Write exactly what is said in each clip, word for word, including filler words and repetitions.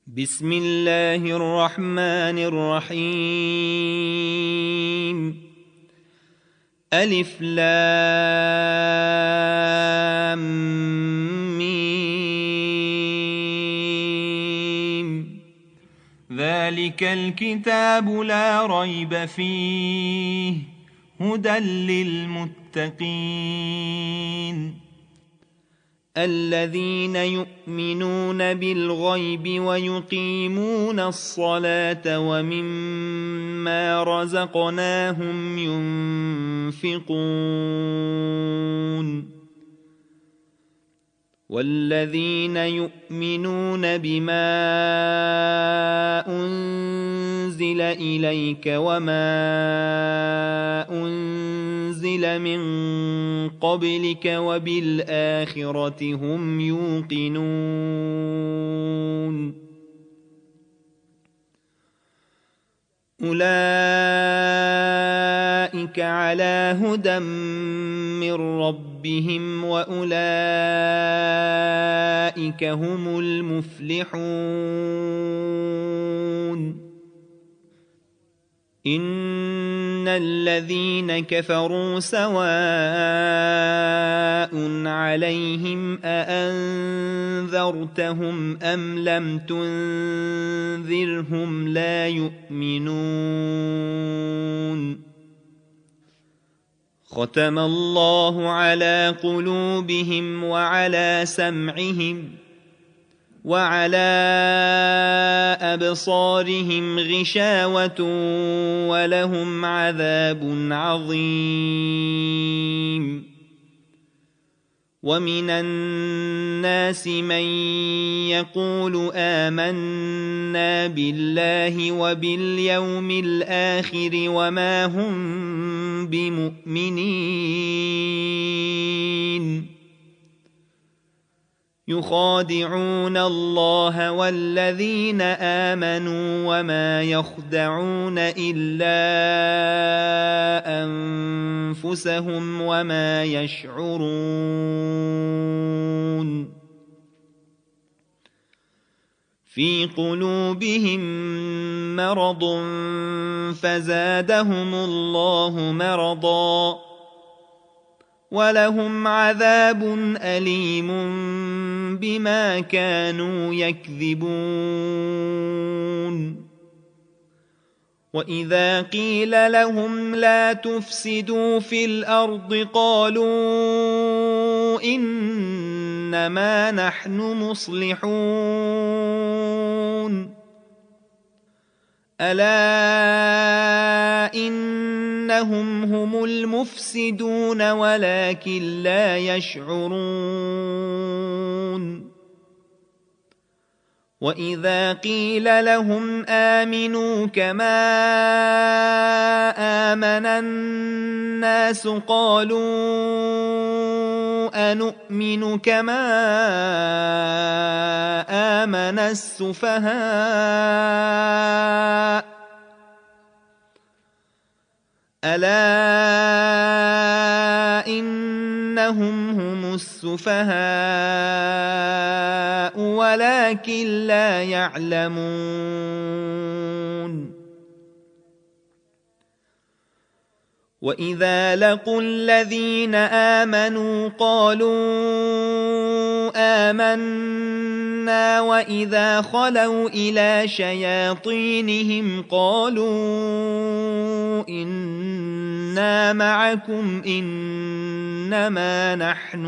بسم الله الرحمن الرحيم. ألف لام ميم. ذلك الكتاب لا ريب فيه هدى للمتقين الذين يؤمنون بالغيب ويقيمون الصلاة ومما رزقناهم ينفقون والذين يؤمنون بما أنزل إليك وما أنزل من قبلك وبالآخرة هم يوقنون أولئك على هدى من ربهم وأولئك هم المفلحون إن الذين كفروا سواء عليهم أأنذرتهم أم لم تنذرهم لا يؤمنون ختم الله على قلوبهم وعلى سمعهم وعلى أبصارهم غشاوة ولهم عذاب عظيم ومن الناس من يقول آمنا بالله وباليوم الآخر وما هم بمؤمنين يخادعون الله والذين آمنوا وما يخدعون إلا أنفسهم وما يشعرون في قلوبهم مرض فزادهم الله مرضا ولهم عذاب أليم بما كانوا يكذبون وإذا قيل لهم لا تفسدوا في الأرض قالوا إنما نحن مصلحون ألا إنهم هم المفسدون ولكن لا يشعرون وإذا قيل لهم آمنوا كما آمن الناس قالوا أنؤمن كما آمن السفهاء ألا إنهم هم السفهاء ولكن لا يعلمون وإذا لقوا الذين آمنوا قالوا آمنا وإذا خلوا إلى شياطينهم قالوا إنا معكم إنما نحن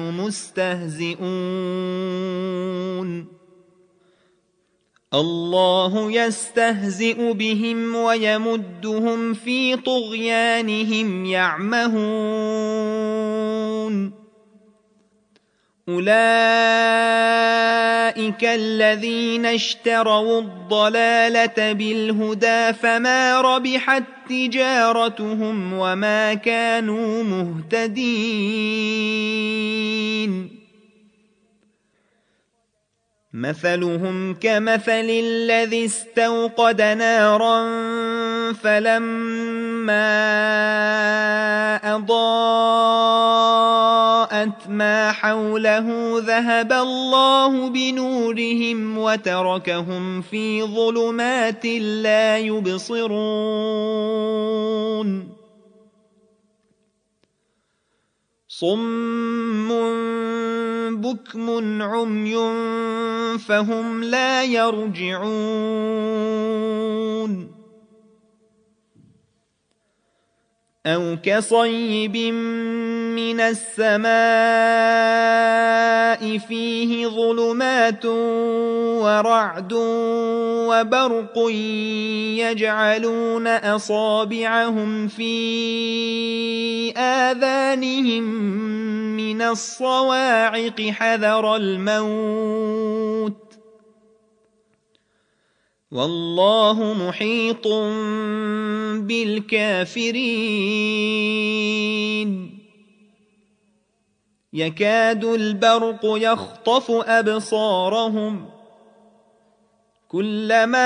مستهزئون الله يستهزئ بهم ويمدهم في طغيانهم يعمهون أولئك الذين اشتروا الضلالة بالهدى فما ربحت تجارتهم وما كانوا مهتدين مثلهم كمثل الذي استوقد نارا فلما أضاءت ما وما حوله ذهب الله بنورهم وتركهم في ظلمات لا يبصرون صم بكم عمي فهم لا يرجعون أو كصيب من السماء فيه ظلمات ورعد وبرق يجعلون أصابعهم في آذانهم من الصواعق حذر الموت والله محيط بالكافرين يكاد البرق يخطف أبصارهم كلما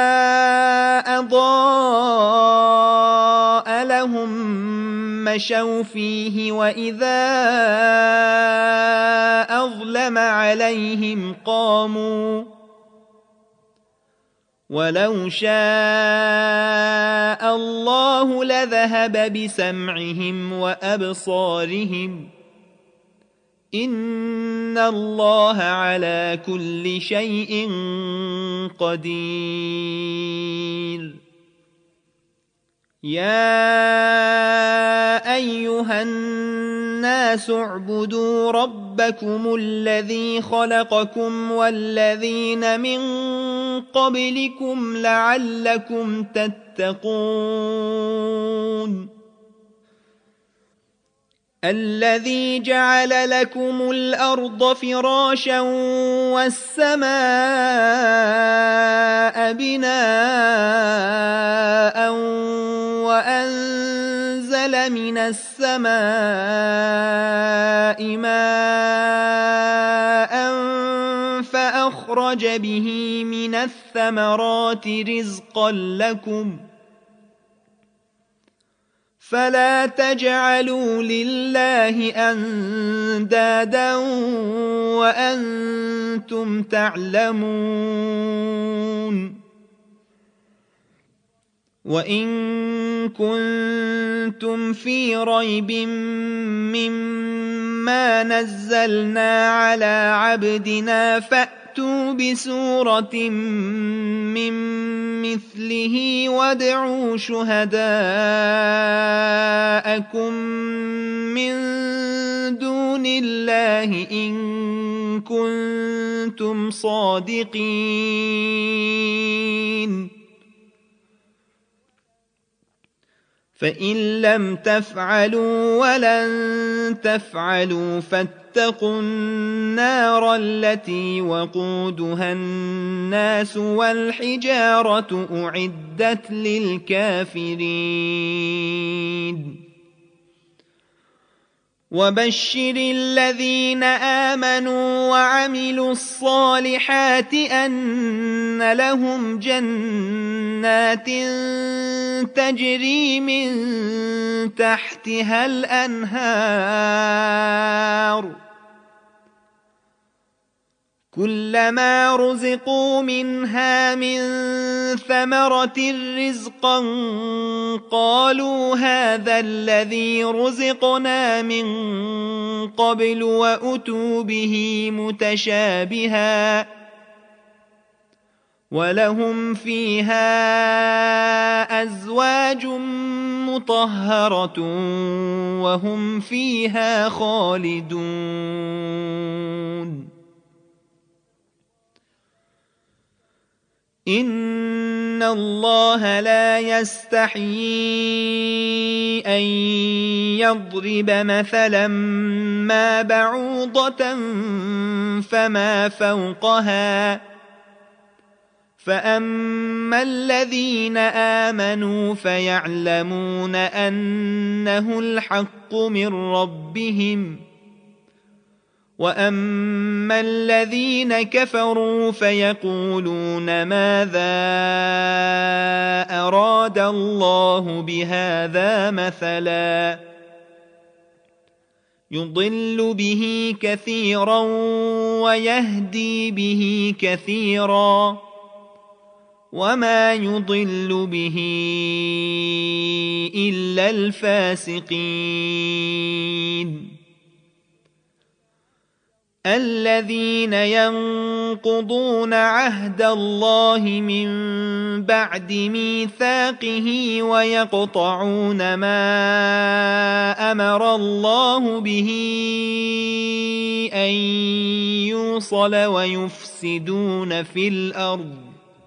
أضاء لهم مشوا فيه وإذا أظلم عليهم قاموا ولو شاء الله لذهب بسمعهم وأبصارهم إن الله على كل شيء قدير يا أيها الناس اعبدوا ربكم الذي خلقكم والذين من قبلكم لعلكم تتقون الذي جعل لكم الأرض فراشا والسماء بناء وأنزل من السماء ماء فأخرج به من الثمرات رزقا لكم فلا تجعلوا لله أندادا وأنتم تعلمون وإن كنتم في ريب مما نزلنا على عبدنا فأتوا بسورة من مثله وادعوا شهداءكم من دون الله إن كنتم صادقين فإن لم تفعلوا ولن تفعلوا فاتقوا النار التي وقودها الناس والحجارة أعدت للكافرين وبشر الذين آمنوا وعملوا الصالحات أن لهم جنات تجري من تحتها الأنهار كلما رزقوا منها من ثمرة رزقا قالوا هذا الذي رزقنا من قبل وأتوا به متشابها ولهم فيها أزواج مطهرة وهم فيها خالدون إن الله لا يستحيي أن يضرب مثلا ما بعوضة فما فوقها فأما الذين آمنوا فيعلمون أنه الحق من ربهم وأما الذين كفروا فيقولون ماذا أراد الله بهذا مثلا يضل به كثيرا ويهدي به كثيرا وما يضل به إلا الفاسقين الذين ينقضون عهد الله من بعد ميثاقه ويقطعون ما أمر الله به أن يوصل ويفسدون في الأرض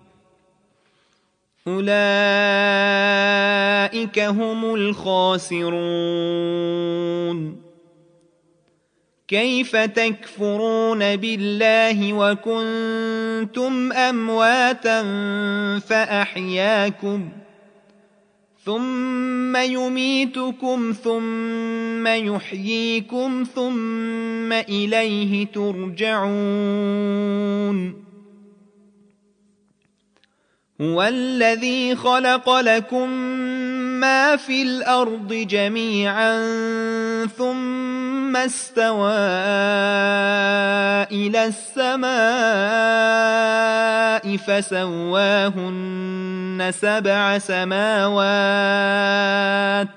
أولئك هم الخاسرون كيف تكفرون بالله وكنتم أمواتا فأحياكم ثم يميتكم ثم يحييكم ثم إليه ترجعون هو الذي خلق لكم ما في الأرض جميعا ثم استوى إلى السماء فسواهن سبع سماوات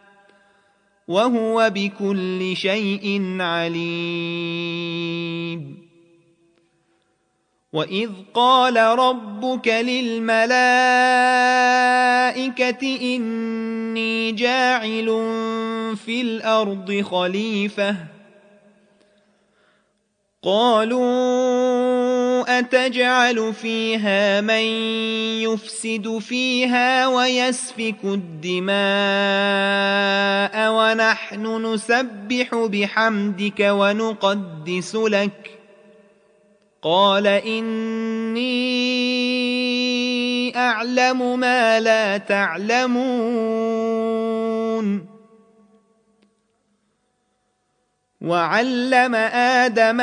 وهو بكل شيء عليم وإذ قال ربك للملائكة إني جاعل في الأرض خليفة قالوا أتجعل فيها من يفسد فيها ويسفك الدماء ونحن نسبح بحمدك ونقدس لك قال إني أعلم ما لا تعلمون وعلم آدم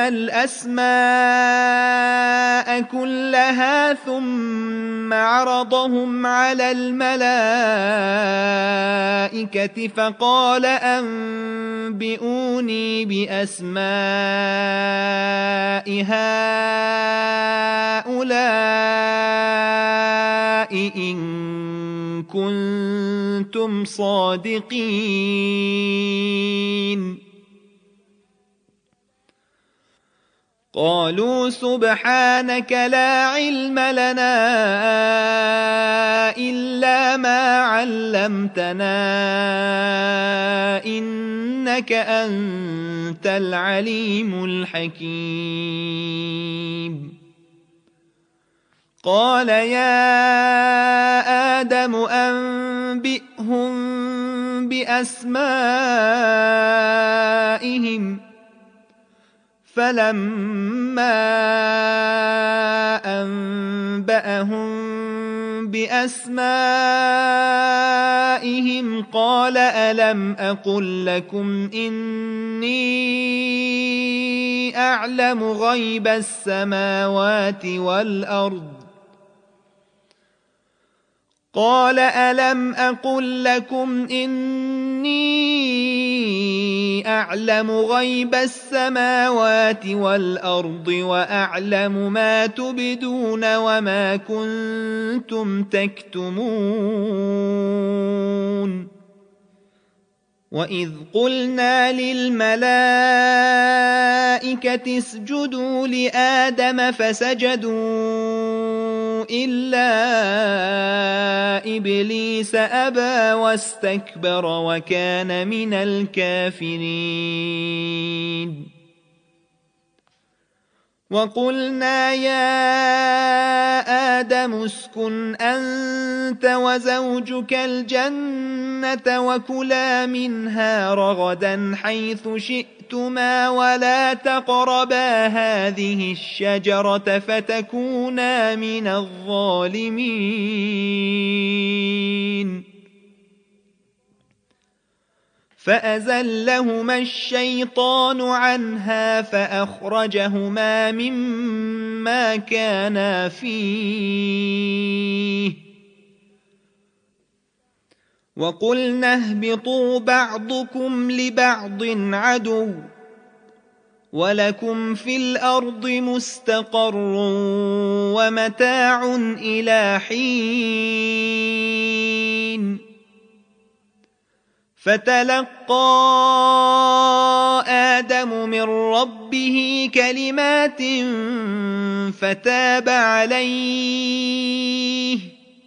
الأسماء كلها ثم عرضهم على الملائكة فقال أنبئوني بأسماء هؤلاء إن كنتم صادقين قالوا سبحانك لا علم لنا إلا ما علمتنا إنك أنت العليم الحكيم قال يا آدم أنبئهم بأسمائهم فلما أنبأهم بأسمائهم قال ألم أقل لكم إني أعلم غيب السماوات والأرض قال ألم أقل لكم إني أعلم غيب السماوات والأرض وأعلم ما تبدون وما كنتم تكتمون وإذ قلنا للملائكة اسجدوا لآدم فسجدوا إلا إبليس أبى واستكبر وكان من الكافرين وقلنا يا آدم اسكن أنت وزوجك الجنة وكلا منها رغدا حيث شئتما ولا تقربا هذه الشجرة فتكونا من الظالمين فأزلهما الشيطان عنها فأخرجهما مما كانا فيه وقلنا اهبطوا بعضكم لبعض عدو ولكم في الأرض مستقر ومتاع إلى حين فتلقى آدم من ربه كلمات فتاب عليه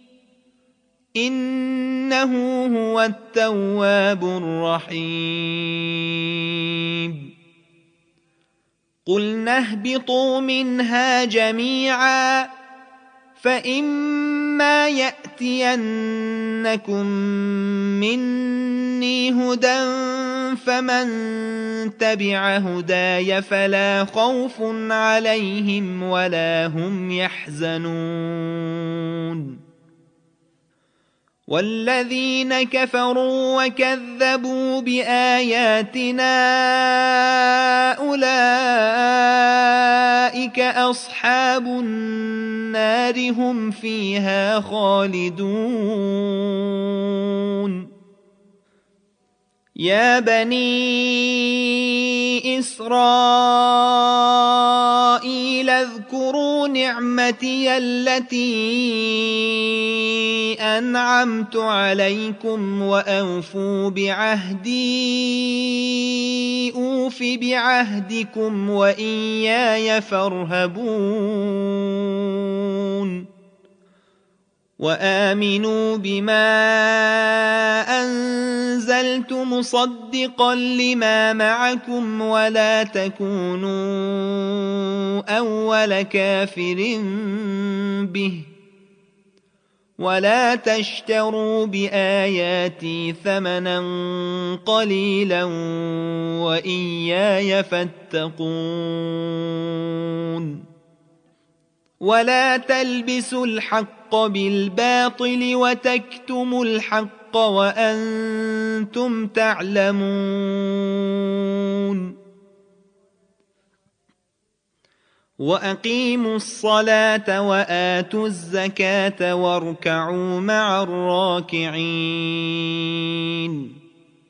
إنه هو التواب الرحيم قلنا اهبطوا منها جميعا فإما يأتينكم مني هدى فمن تبع هداي فلا خوف عليهم ولا هم يحزنون والذين كفروا وكذبوا بآياتنا أولئك أصحاب النار هم فيها خالدون يا بني إسرائيل اذكروا نعمتي التي أنعمت عليكم وأوفوا بعهدي أوف بعهدكم وإياي فارهبون وآمنوا بما أنزلت مصدقا لما معكم ولا تكونوا أول كافر به ولا تشتروا بآياتي ثمنا قليلا وإياي فاتقون ولا تلبسوا الحق بالباطل وتكتموا الحق وأنتم تعلمون وأقيموا الصلاة وآتوا الزكاة واركعوا مع الراكعين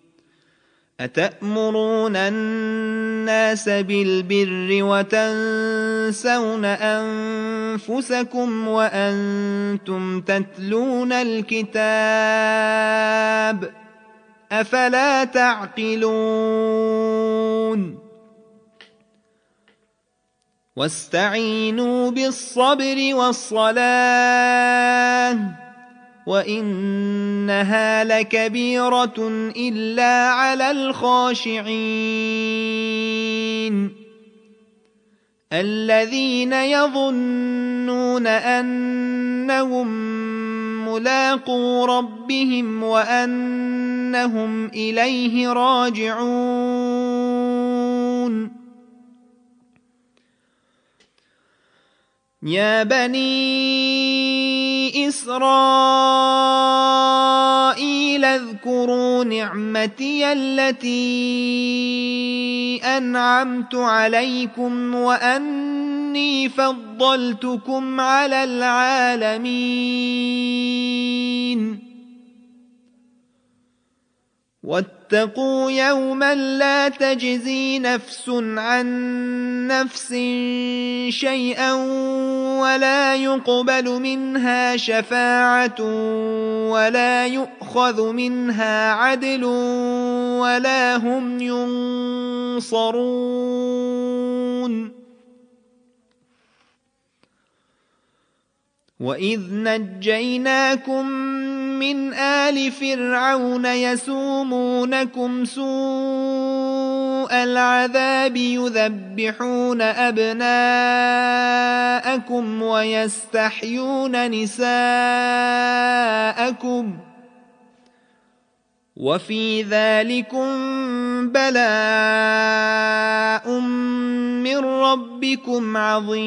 أتأمرون الناس بالبر وتنسون أنفسكم وأنتم تتلون الكتاب أفلا تعقلون واستعينوا بالصبر والصلاة وإنها لكبيرة إلا على الخاشعين الذين يظنون أنهم ملاقو ربهم وأنهم إليه راجعون يا بني إسرائيل اذكروا نعمتي التي أنعمت عليكم وأني فضلتكم على العالمين واتقوا يوما لا تجزي نفس عن نفس شيئا ولا يقبل منها شفاعة ولا يؤخذ منها عدل ولا هم ينصرون وإذ نجيناكم من آل فرعون يسومونكم سوء العذاب يذبحون أبناءكم ويستحيون نساءكم وفي ذلكم بلاء من ربكم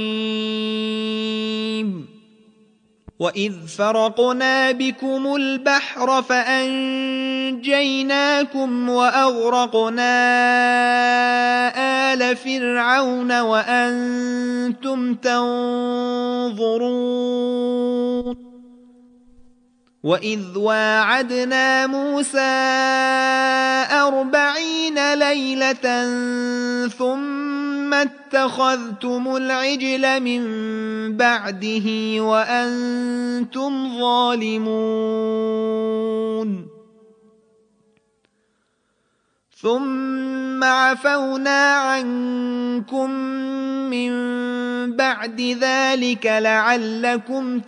عظيم وإذ فرقنا بكم البحر فأنجيناكم وأغرقنا آل فرعون وأنتم تنظرون وإذ واعدنا موسى أربعين ليلة ثم اتخذتم العجل من بعده وأنتم ظالمون ثم عفونا عنكم من بعد ذلك لعلكم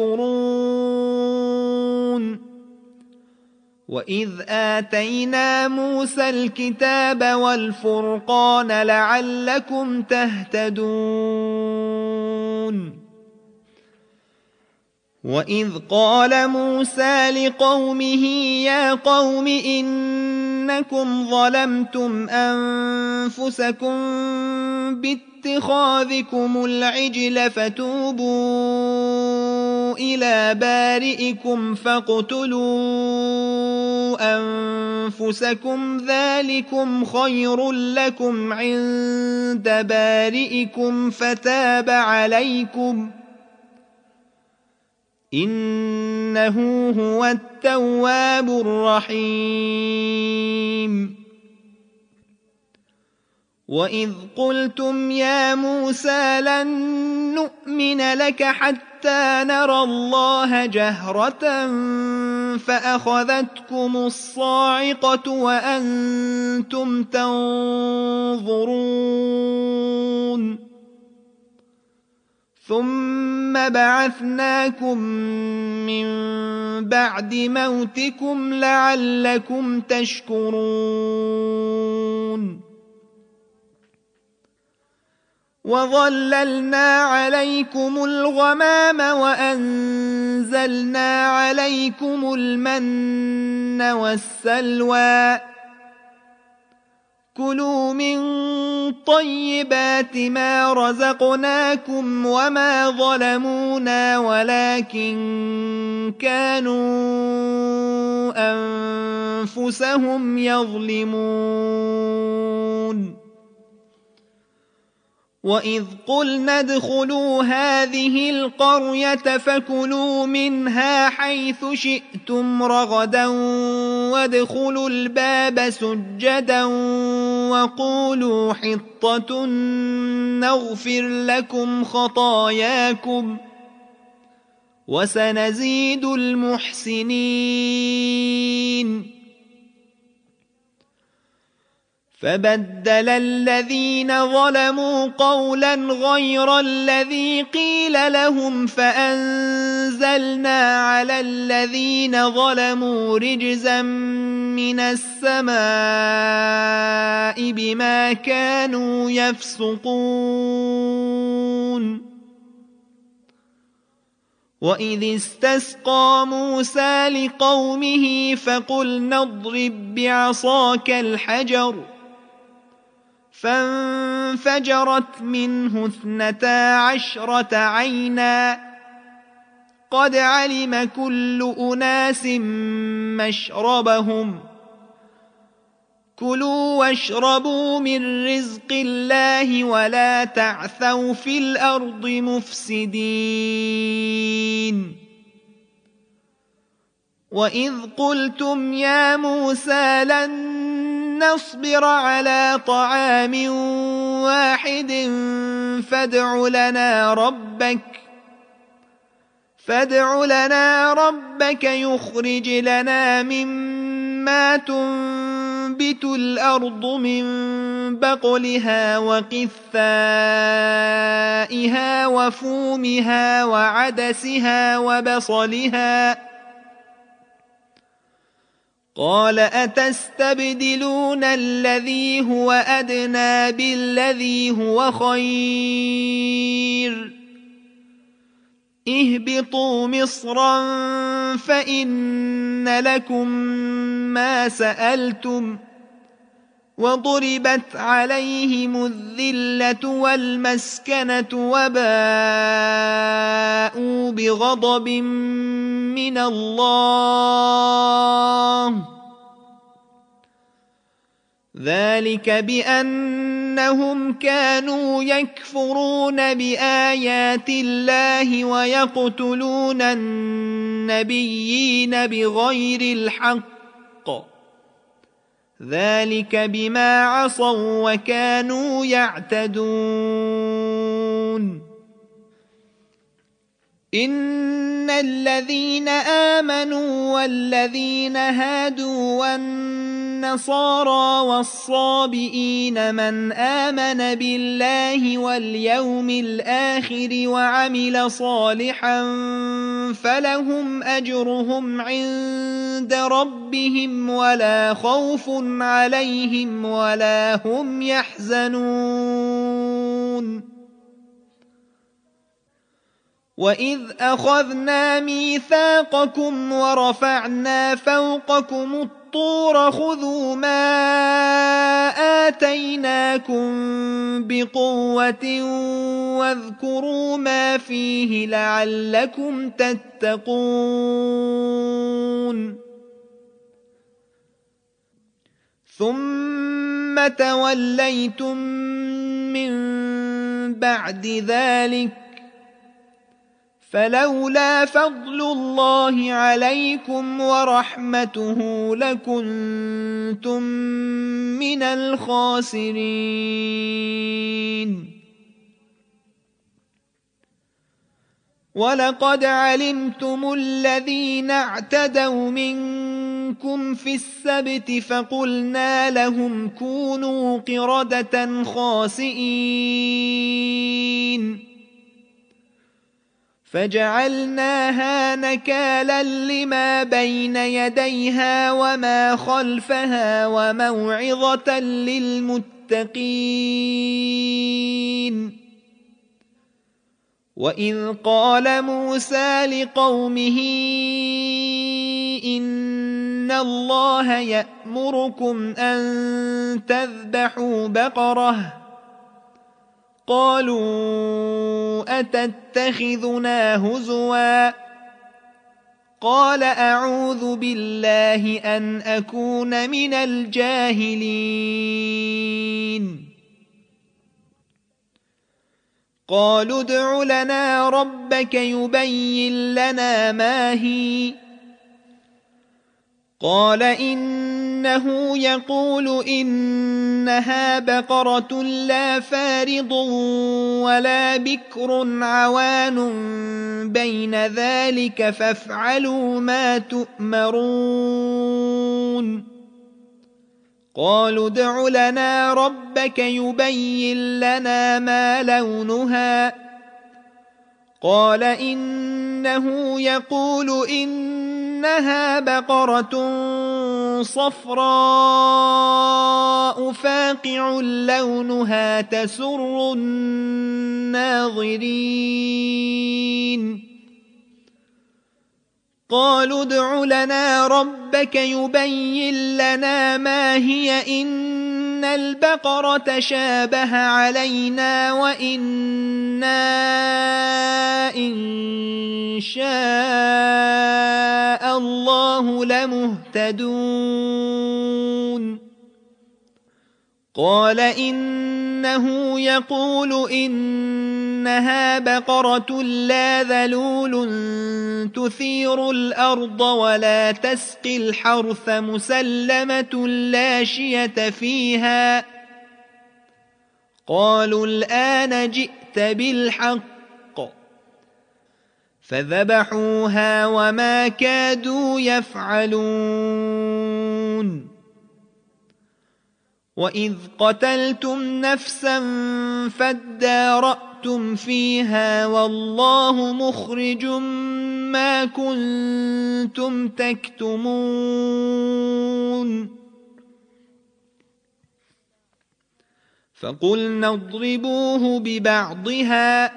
تشكرون وإذ آتينا موسى الكتاب والفرقان لعلكم تهتدون وإذ قال موسى لقومه يا قوم إنكم ظلمتم أنفسكم باتخاذكم العجل فتوبوا إلى بارئكم فاقتلوا أنفسكم ذلكم خير لكم عند بارئكم فتاب عليكم إنه هو التواب الرحيم وإذ قلتم يا موسى لن نؤمن لك حتى نرى الله جهرة فأخذتكم الصاعقة وأنتم تنظرون ثم بعثناكم من بعد موتكم لعلكم تشكرون وظللنا عليكم الغمام وأنزلنا عليكم المن والسلوى كلوا من طيبات ما رزقناكم وما ظلمونا ولكن كانوا أنفسهم يظلمون وإذ قلنا ادخلوا هذه القرية فكلوا منها حيث شئتم رغدا وادخلوا الباب سجدا وقولوا حطة نغفر لكم خطاياكم وسنزيد المحسنين فبدل الذين ظلموا قولا غير الذي قيل لهم فأنزلنا على الذين ظلموا رجزا من السماء بما كانوا يفسقون وإذ استسقى موسى لقومه فقلنا اضرب بعصاك الحجر فانفجرت منه اثنتا عشرة عينا قد علم كل أناس مشربهم كلوا واشربوا من رزق الله ولا تعثوا في الأرض مفسدين وإذ قلتم يا موسى لن نصبر على طعام واحد فادع لنا ربك فادع لنا ربك يخرج لنا مما تنبت الأرض من بقلها وقثائها وفومها وعدسها وبصلها قال أتستبدلون الذي هو أدنى بالذي هو خير اهبطوا مصرا فإن لكم ما سألتم وضربت عليهم الذلة والمسكنة وباءوا بغضب من الله ذلك بأنهم كانوا يكفرون بآيات الله ويقتلون النبيين النبيين بغير الحق ذلك بما عصوا وكانوا يعتدون إن الذين آمنوا والذين هادوا والنصارى والصابئين من آمن بالله واليوم الآخر وعمل صالحا فلهم أجرهم عند ربهم ولا خوف عليهم ولا هم يحزنون وإذ أخذنا ميثاقكم ورفعنا فوقكم الطور خذوا ما آتيناكم بقوة واذكروا ما فيه لعلكم تتقون ثم توليتم من بعد ذلك فلولا فضل الله عليكم ورحمته لكنتم من الخاسرين ولقد علمتم الذين اعتدوا منكم في السبت فقلنا لهم كونوا قردة خاسئين فجعلناها نكالا لما بين يديها وما خلفها وموعظة للمتقين وإذ قال موسى لقومه إن الله يأمركم أن تذبحوا بقرة قالوا أتتخذنا هزوا قال أعوذ بالله أن أكون من الجاهلين قالوا ادع لنا ربك يبين لنا ما هي قال إنه يقول إنها بقرة لا فارض ولا بكر عوان بين ذلك فافعلوا ما تؤمرون قالوا ادع لنا ربك يبين لنا ما لونها قال إنه يقول إنها بقرة صفراء فاقع لونها تسر الناظرين قالوا ادع لنا ربك يبين لنا ما هي إن البقرة شابه علينا وإنا إن شاء الله لمهتدون قال إنه يقول إنها بقرة لا ذلول تثير الأرض ولا تسقي الحرث مسلمة لا شية فيها قالوا الآن جئت بالحق فذبحوها وما كادوا يفعلون وإذ قتلتم نفسا فادارأتم فيها والله مخرج ما كنتم تكتمون فقلنا اضربوه ببعضها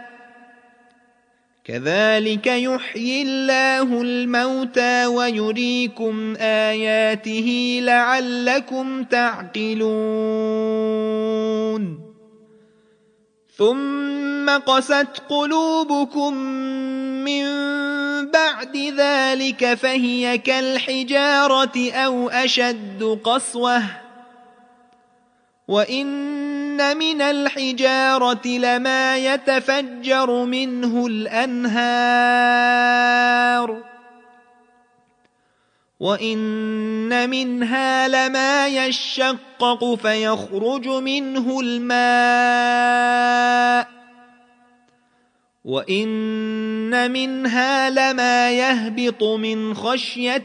كذلك يحيي الله الموتى ويريكم آياته لعلكم تعقلون ثم قست قلوبكم من بعد ذلك فهي كالحجارة أو أشد قسوة وإن من الحجارة لما يتفجر منه الأنهار وإن منها لما يشقق فيخرج منه الماء وإن منها لما يهبط من خشية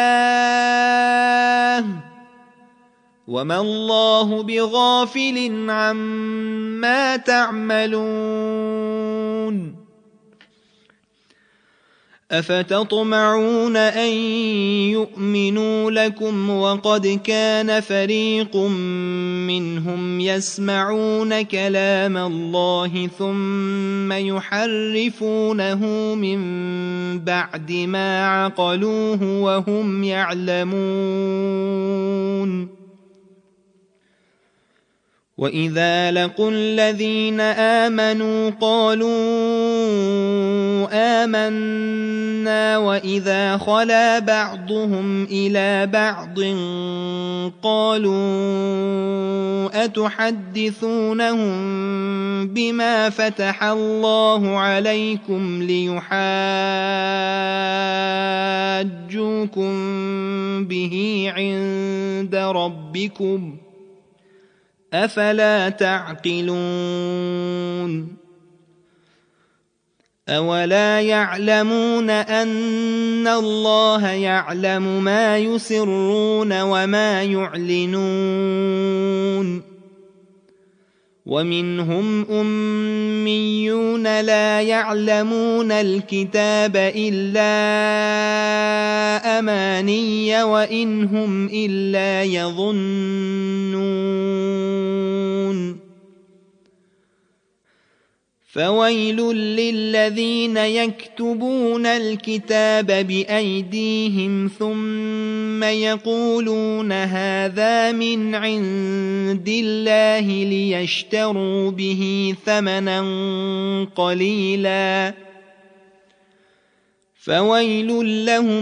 الله وما الله بغافل عما تعملون أفتطمعون أن يؤمنوا لكم وقد كان فريق منهم يسمعون كلام الله ثم يحرفونه من بعد ما عقلوه وهم يعلمون وإذا لقوا الذين آمنوا قالوا آمنا وإذا خلا بعضهم إلى بعض قالوا أتحدثونهم بما فتح الله عليكم ليحاجوكم به عند ربكم أفلا تعقلون أولا يعلمون أن الله يعلم ما يسرون وما يعلنون ومنهم أميون لا يعلمون الكتاب إلا أماني وإن هم إلا يظنون فويل للذين يكتبون الكتاب بأيديهم ثم يقولون هذا من عند الله ليشتروا به ثمنا قليلا فويل لهم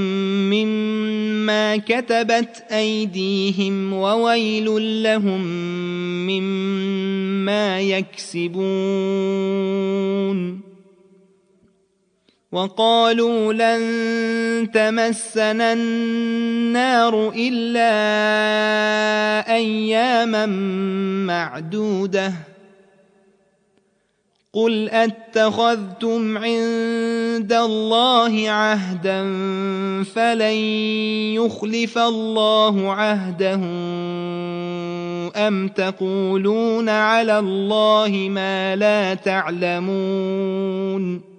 مما كتبت أيديهم وويل لهم مما يكسبون وقالوا لن تمسنا النار إلا أياما معدودة قل أتخذتم عند الله عهدا فلن يخلف الله عهده أم تقولون على الله ما لا تعلمون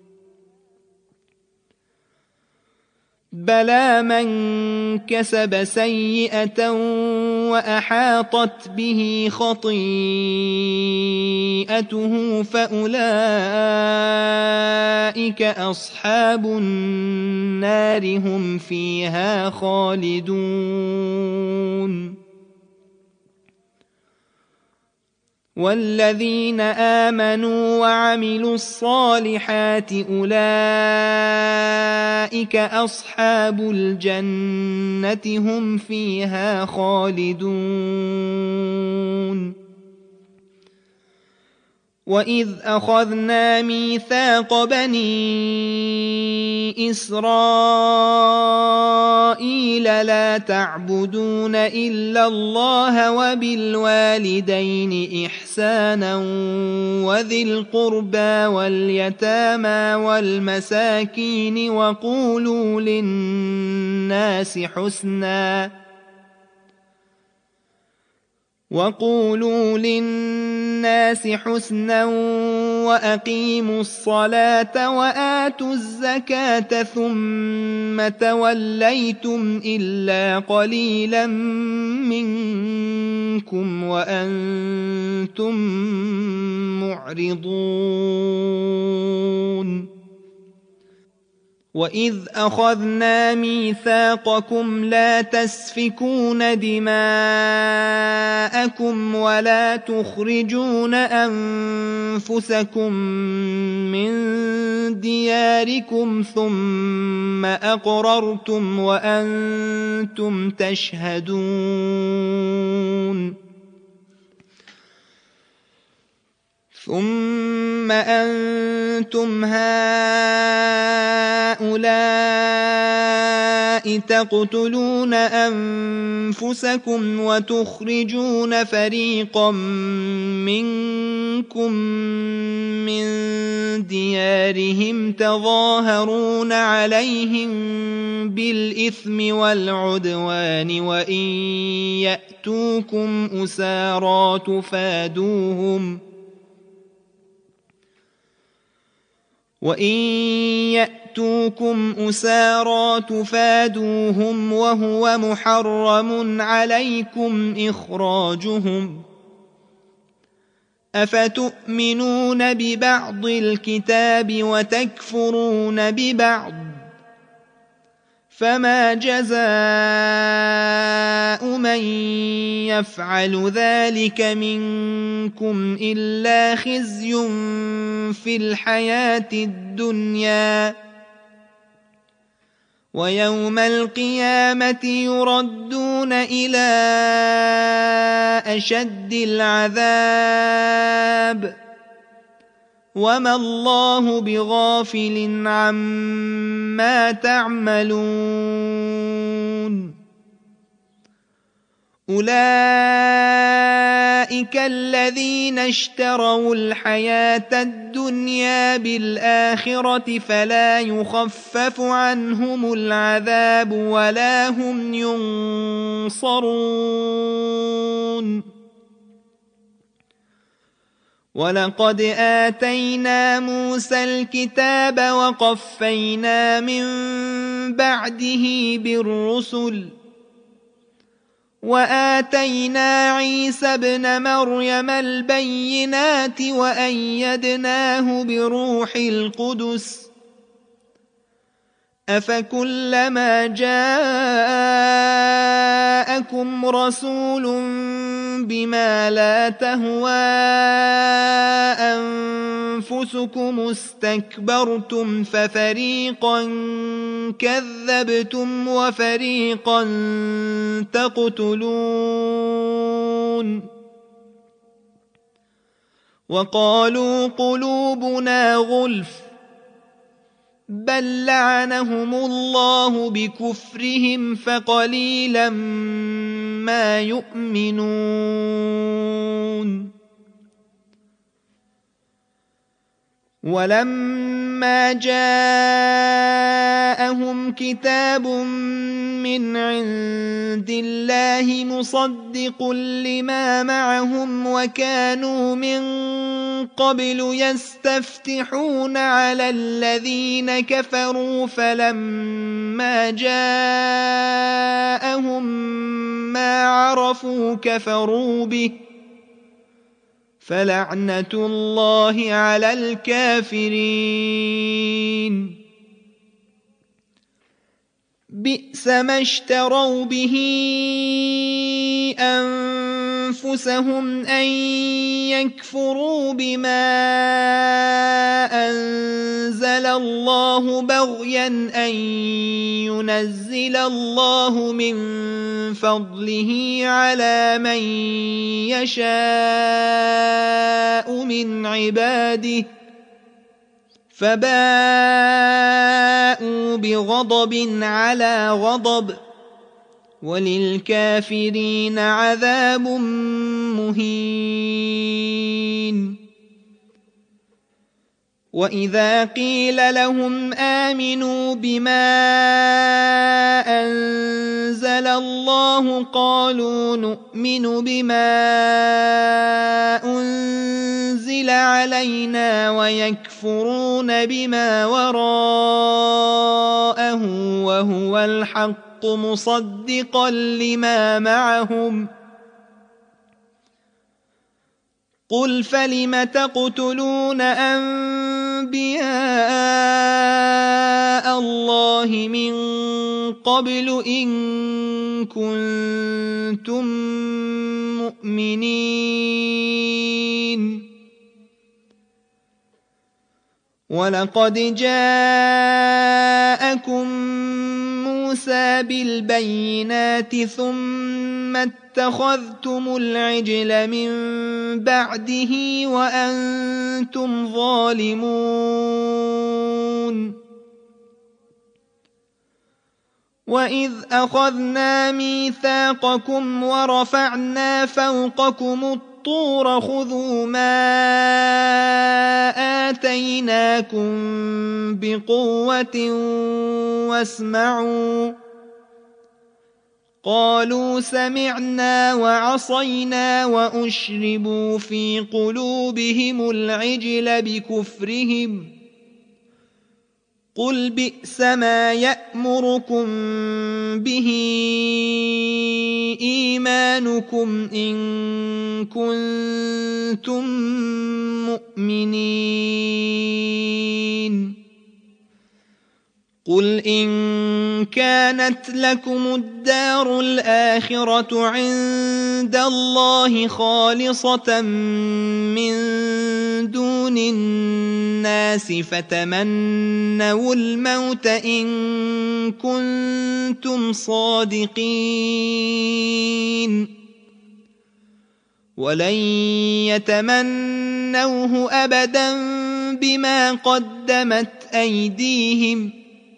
بلى من كسب سيئة وأحاطت به خطيئته فأولئك أصحاب النار هم فيها خالدون والذين آمنوا وعملوا الصالحات أولئك أصحاب الجنة هم فيها خالدون وإذ أخذنا ميثاق بني إسرائيل لا تعبدون إلا الله وبالوالدين إحسانا وذي القربى واليتامى والمساكين وقولوا للناس حسنا وقولوا للناس حسنا وأقيموا الصلاة وآتوا الزكاة ثم توليتم إلا قليلا منكم وأنتم معرضون وإذ أخذنا ميثاقكم لا تسفكون دماءكم ولا تخرجون أنفسكم من دياركم ثم أقررتم وأنتم تشهدون ثم أنتم هؤلاء تقتلون أنفسكم وتخرجون فريقا منكم من ديارهم تظاهرون عليهم بالإثم والعدوان وإن يأتوكم أسارى تفادوهم وإن يأتوكم أسارى تفادوهم وهو محرم عليكم إخراجهم أفتؤمنون ببعض الكتاب وتكفرون ببعض فما جزاء من يفعل ذلك منكم إلا خزي في الحياة الدنيا ويوم القيامة يردون إلى أشد العذاب وما الله بغافل عما تعملون أولئك الذين اشتروا الحياة الدنيا بالآخرة فلا يخفف عنهم العذاب ولا هم ينصرون ولقد آتينا موسى الكتاب وقفينا من بعده بالرسل وآتينا عيسى ابن مريم البينات وأيدناه بروح القدس أفكلما جاءكم رسول بما لا تهوى أنفسكم استكبرتم ففريقا كذبتم وفريقا تقتلون وقالوا قلوبنا غلف بل لعنهم الله بكفرهم فقليلا ما يؤمنون ولما جاءهم كتاب من عند الله مصدق لما معهم وكانوا من قبل يستفتحون على الذين كفروا فلما جاءهم ما عرفوا كفروا به فلعنة الله على الكافرين بئس ما اشتروا به أنفسهم أن يكفروا بما أنزل الله بغيا أن ينزل الله من فضله على من يشاء من عباده فباءوا بغضب على غضب وللكافرين عذاب مهين وإذا قيل لهم آمنوا بما أنزل الله قالوا نؤمن بما أنزل علينا ويكفرون بما وراءه وهو الحق مصدقا لما معهم قل فلم تقتلون أنبياء الله من قبل إن كنتم مؤمنين ولقد جاءكم موسى بالبينات ثم اتخذتم العجل من بعده وأنتم ظالمون وإذ أخذنا ميثاقكم ورفعنا فوقكم الطور خذوا ما آتيناكم بقوة واسمعوا قالوا سمعنا وعصينا وأشربوا في قلوبهم العجل بكفرهم قل بئس ما يأمركم به إيمانكم إن كنتم مؤمنين قل إن كانت لكم الدار الآخرة عند الله خالصة من دون الناس فتمنوا الموت إن كنتم صادقين ولن يتمنوه أبدا بما قدمت أيديهم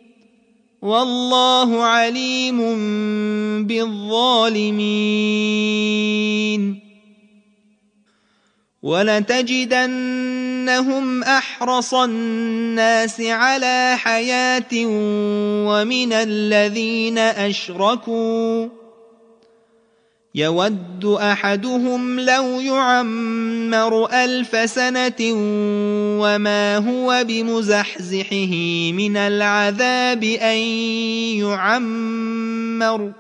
والله عليم بالظالمين ولتجدنهم أحرص الناس على حياة ومن الذين أشركوا يود أحدهم لو يعمر ألف سنة وما هو بمزحزحه من العذاب أن يعمر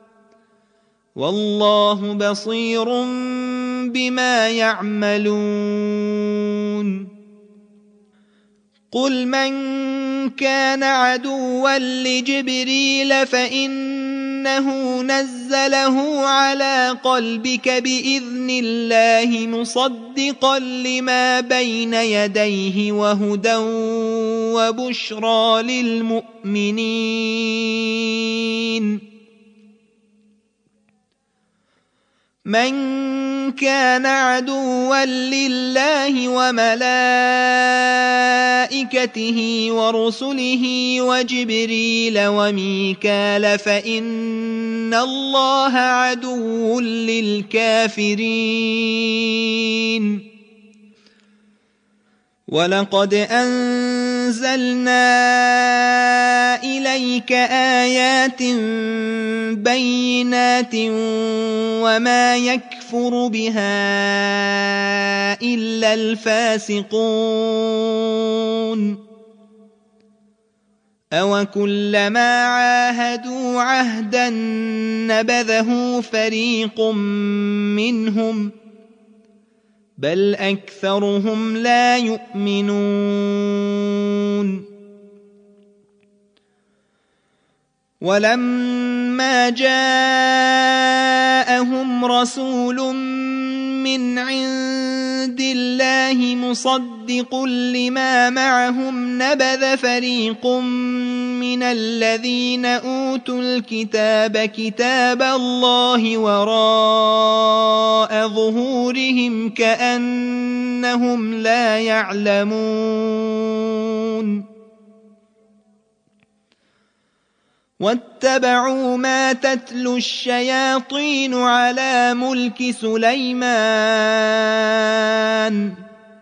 والله بصير بما يعملون قل من كان عدوا لجبريل فإنه نزله على قلبك بإذن الله مصدقا لما بين يديه وهدى وبشرى للمؤمنين من كان عدوا لله وملائكته ورسله وجبريل وميكال فإن الله عدو للكافرين ولقد أنزلنا إليك آيات بينات وما يكفر بها إلا الفاسقون أوكلما عاهدوا عهدا نبذه فريق منهم بل أكثرهم لا يؤمنون ولما جاءهم رسول من عند الله مصدق لما معهم نبذ فريق من الذين أوتوا الكتاب كتاب الله وراء ظهورهم كأنهم لا يعلمون واتبعوا ما تتلو الشياطين على ملك سليمان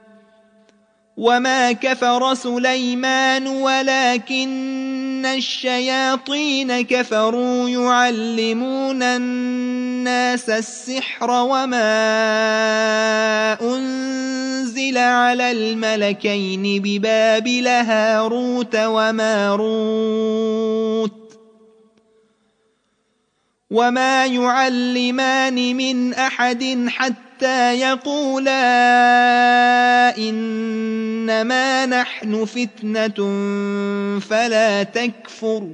وما كفر سليمان ولكن الشياطين كفروا يعلمون الناس السحر وما أنزل على الملكين ببابل هاروت وماروت وما يعلمان من أحد حتى يقولا إنما نحن فتنة فلا تكفر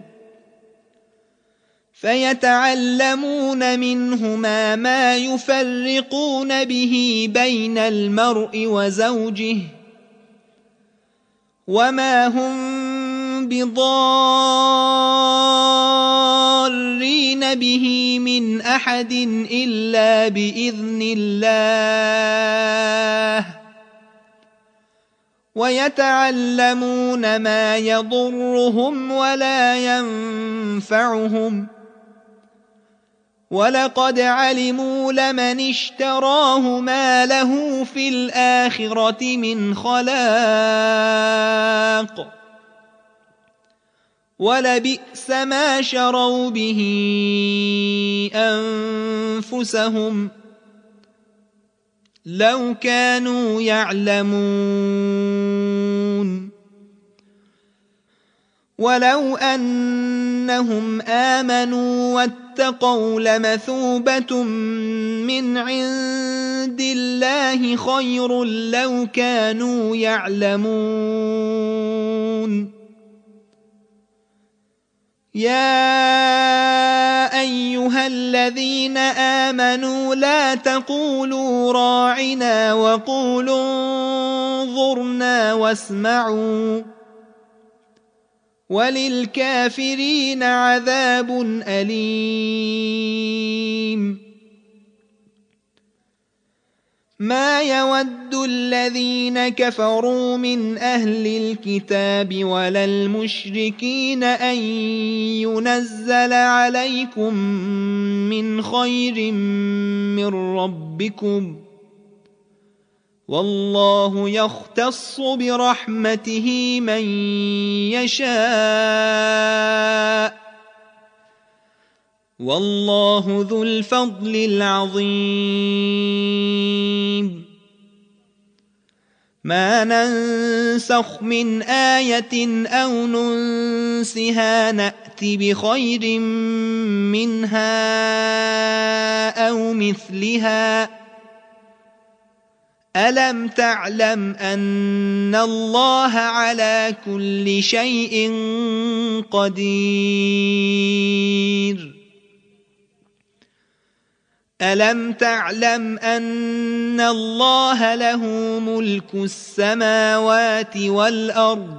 فيتعلمون منهما ما يفرقون به بين المرء وزوجه وما هم بضارين به من أحد إلا بإذن الله ويتعلمون ما يضرهم ولا ينفعهم ولقد علموا لمن اشتراه ما له في الآخرة من خلاق ولبئس ما شروا به أنفسهم لو كانوا يعلمون ولو أنهم آمنوا واتقوا لمثوبة من عند الله خير لو كانوا يعلمون يا أيها الذين آمنوا لا تقولوا راعنا وقولوا انظرنا واسمعوا وللكافرين عذاب أليم ما يود الذين كفروا من أهل الكتاب ولا المشركين أن ينزل عليكم من خير من ربكم والله يختص برحمته من يشاء والله ذو الفضل العظيم ما ننسخ من آية أو ننسها نأت بخير منها أو مثلها ألم تعلم أن الله على كل شيء قدير ألم تعلم أن الله له ملك السماوات والأرض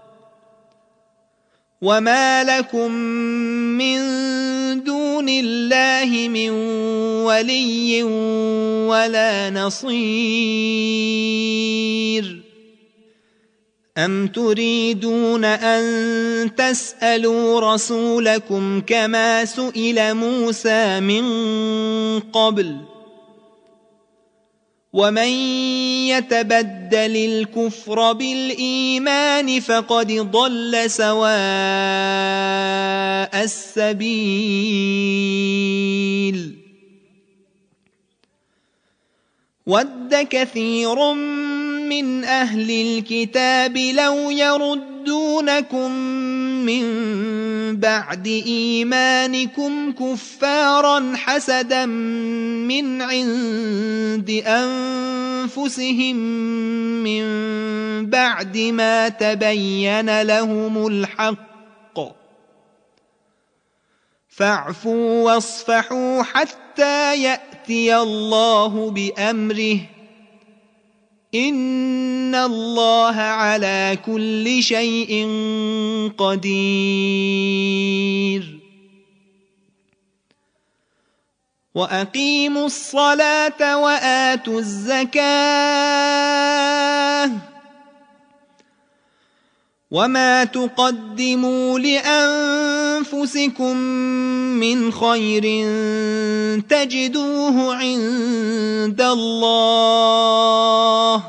وما لكم من دون الله من ولي ولا نصير أم تريدون أن تسألوا رسولكم كما سئل موسى من قبل ومن يتبدل الكفر بالإيمان فقد ضل سواء السبيل ود كثير من أهل الكتاب لو يردونكم من بعد إيمانكم كفارا حسدا من عند أنفسهم من بعد ما تبين لهم الحق فاعفوا واصفحوا حتى يأتي الله بأمره إن الله على كل شيء قدير وأقيموا الصلاة وآتوا الزكاة وما تقدموا لأنفسكم من خير تجدوه عند الله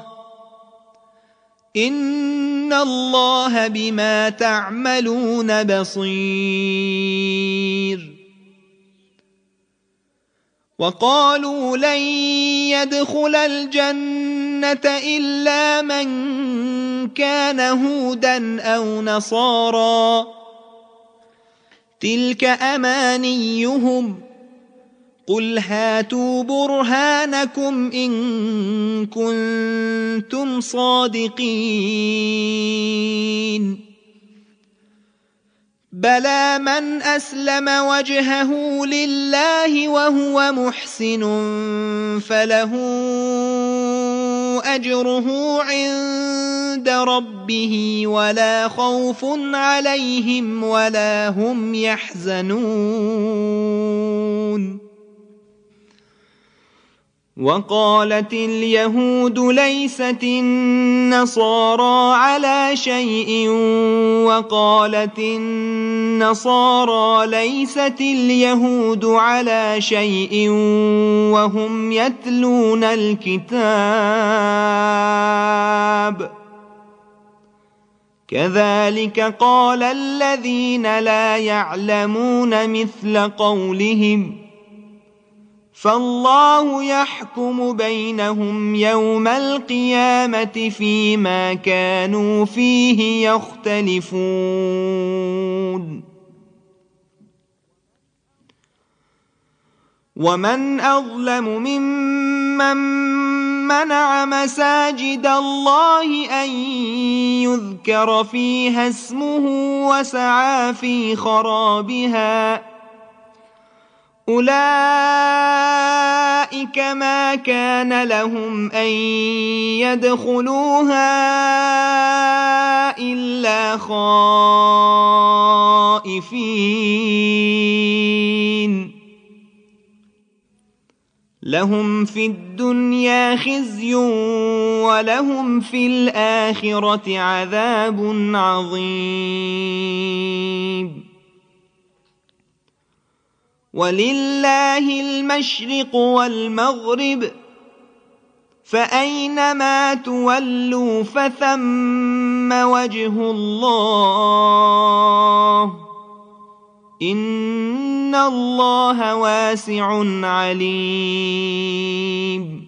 إن الله بما تعملون بصير وقالوا لن يدخل الجنة إلا من كان هودا أو نصارى تلك أمانيهم قل هاتوا برهانكم إن كنتم صادقين بلى من أسلم وجهه لله وهو محسن فله أجره عند ربه ولا خوف عليهم ولا هم يحزنون وقالت اليهود ليست النصارى على شيء وقالت النصارى ليست اليهود على شيء وهم يتلون الكتاب كذلك قال الذين لا يعلمون مثل قولهم فالله يحكم بينهم يوم القيامة فيما كانوا فيه يختلفون ومن أظلم ممن منع مساجد الله أن يذكر فيها اسمه وسعى في خرابها أولئك ما كان لهم أن يدخلوها إلا خائفين لهم في الدنيا خزي ولهم في الآخرة عذاب عظيم ولله المشرق والمغرب فأينما تولوا فثم وجه الله إن الله واسع عليم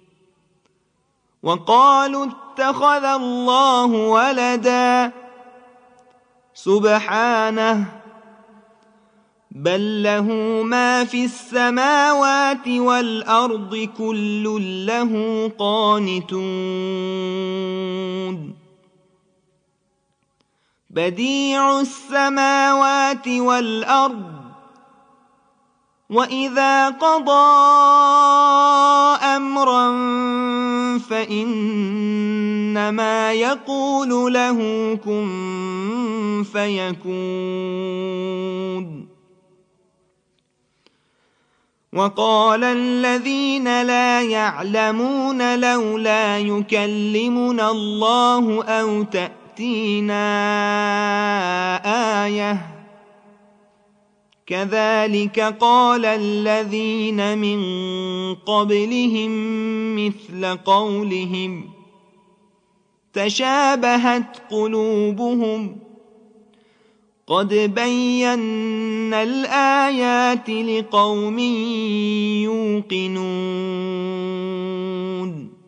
وقالوا اتخذ الله ولدا سبحانه بل له ما في السماوات والأرض كل له قانتون بديع السماوات والأرض وإذا قضى أمرا فإنما يقول له كن فيكون وقال الذين لا يعلمون لولا يكلمنا الله أو تأتينا آية كذلك قال الذين من قبلهم مثل قولهم تشابهت قلوبهم قد بينا الآيات لقوم يوقنون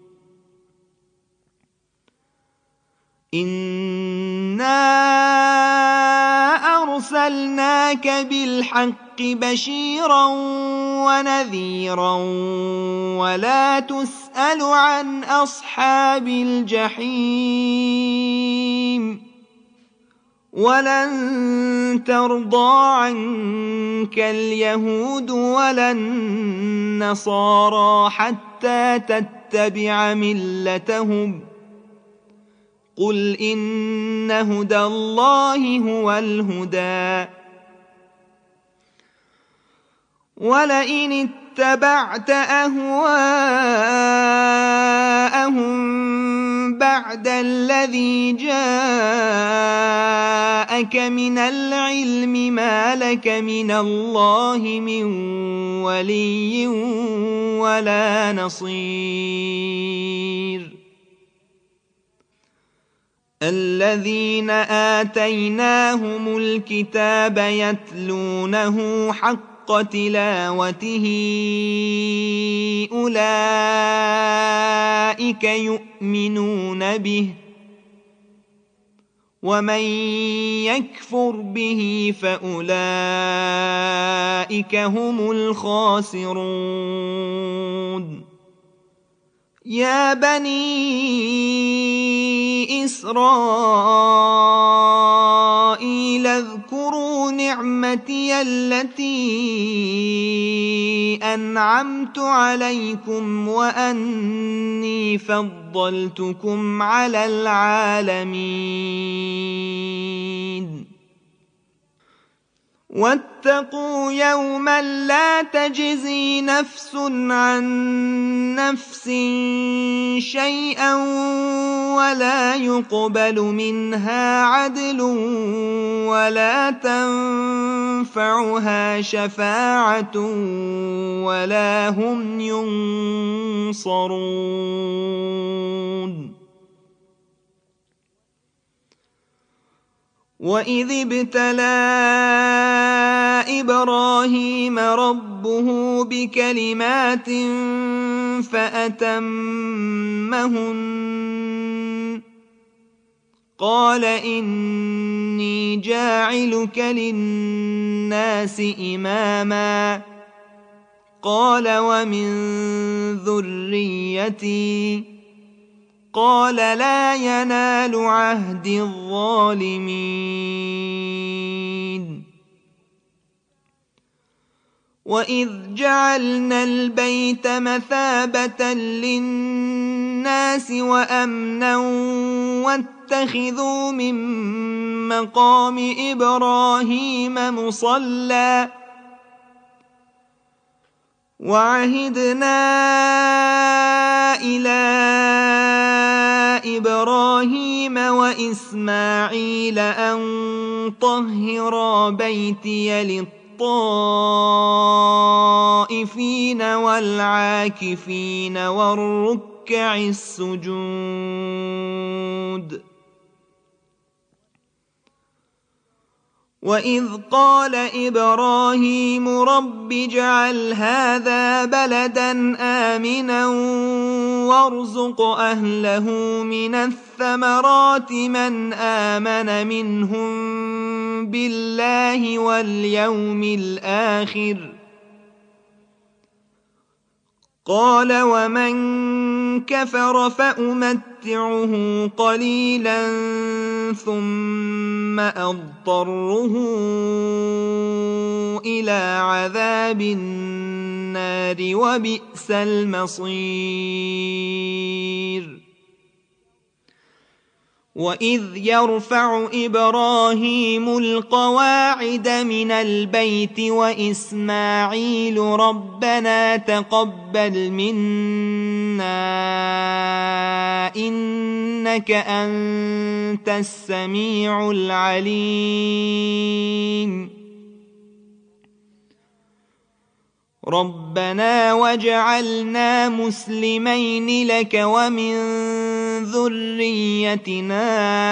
إنا أرسلناك بالحق بشيرا ونذيرا ولا تسأل عن أصحاب الجحيم ولن ترضى عنك اليهود ولا النصارى حتى تتبع ملتهم قل إن هدى الله هو الهدى ولئن اتبعت أهواءهم بعد الذي جاءك من العلم ما لك من الله من ولي ولا نصير الذين آتيناهم الكتاب يتلونه حق تلاوته أولئك يؤمنون به ومن يكفر به فأولئك هم الخاسرون يا بني إسرائيل اذكروا نعمتي التي أنعمت عليكم وأني فضلتكم على العالمين واتقوا يوما لا تجزي نفس عن نفس شيئا ولا يقبل منها عدل ولا تنفعها شفاعة ولا هم ينصرون. وإذ ابتلى إبراهيم ربه بكلمات فأتمهن قال إني جاعلك للناس إماما قال ومن ذريتي قال لا ينال عهد الظالمين. وإذ جعلنا البيت مثابة للناس وأمنا واتخذوا من مقام إبراهيم مصلى وعهدنا إلى إبراهيم وإسماعيل أن طهرا بيتي للطائفين والعاكفين والركع السجود. وإذ قال إبراهيم رب اجعل هذا بلدا آمنا وارزق أهله من الثمرات من آمن منهم بالله واليوم الآخر قال ومن كفر فأمتعه قليلا ثم أضطره إلى عذاب النار وبئس المصير. وإذ يرفع إبراهيم القواعد من البيت وإسماعيل ربنا تقبل منا إنك أنت السميع العليم ربنا واجعلنا مسلمين لك ومن ذريتنا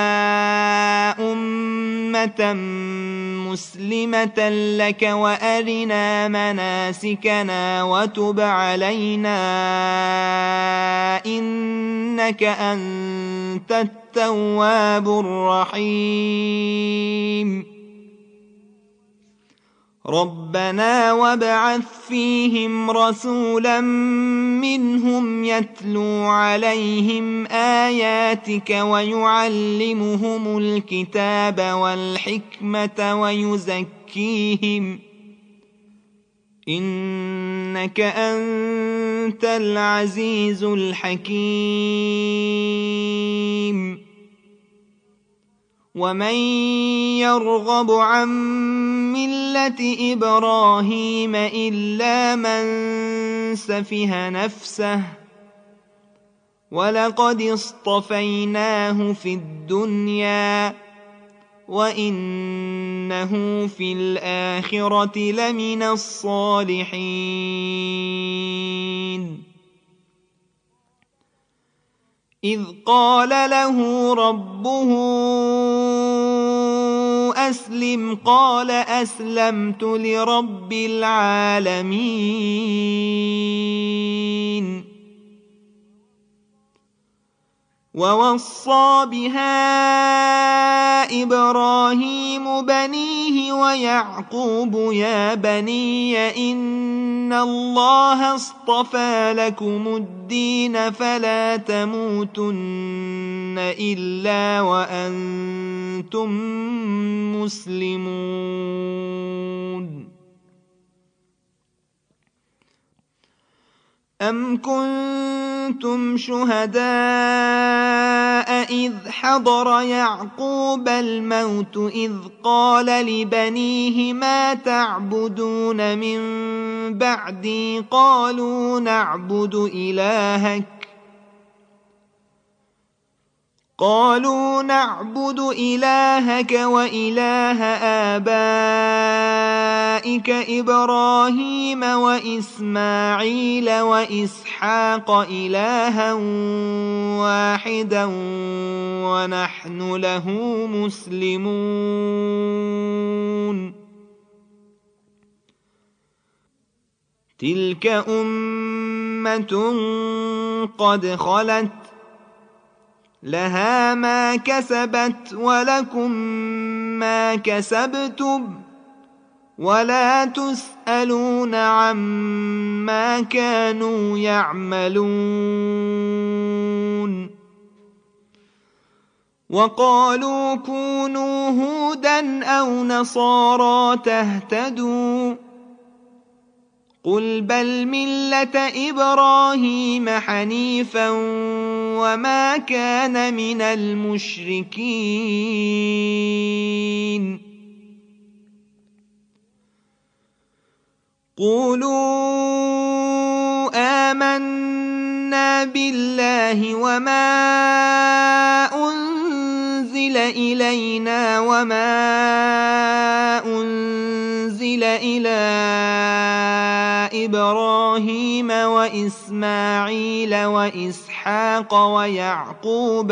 أمة مسلمة لك وأرنا مناسكنا وتب علينا إنك أنت التواب الرحيم. ربنا وابعث فيهم رسولا منهم يتلو عليهم آياتك ويعلمهم الكتاب والحكمة ويزكيهم إنك أنت العزيز الحكيم. ومن يرغب عن ملة إبراهيم إلا من سفه نفسه ولقد اصطفيناه في الدنيا وإنه في الآخرة لمن الصالحين. إذ قال له ربه أسلم قال أسلمت لرب العالمين. ووصى بها إبراهيم بنيه ويعقوب يا بني إن الله اصطفى لكم الدين فلا تموتن إلا وأنتم مسلمون. أم كنتم كنتم شهداء إذ حضر يعقوب الموت إذ قال لبنيه ما تعبدون من بعدي قالوا نعبد إلهك قالوا نعبد إلهك وإله آبائك إبراهيم وإسماعيل وإسحاق إلها واحدا ونحن له مسلمون تلك أمة قد خلت لها ما كسبت ولكم ما كسبتم ولا تسألون عما كانوا يعملون وقالوا كونوا هودا أو نصارى تهتدوا قل بل ملة إبراهيم حنيفا وما كان من المشركين قولوا آمنا بالله وما أنزل إلينا وما أنزل إلى إبراهيم وإسماعيل وإسحاق ويعقوب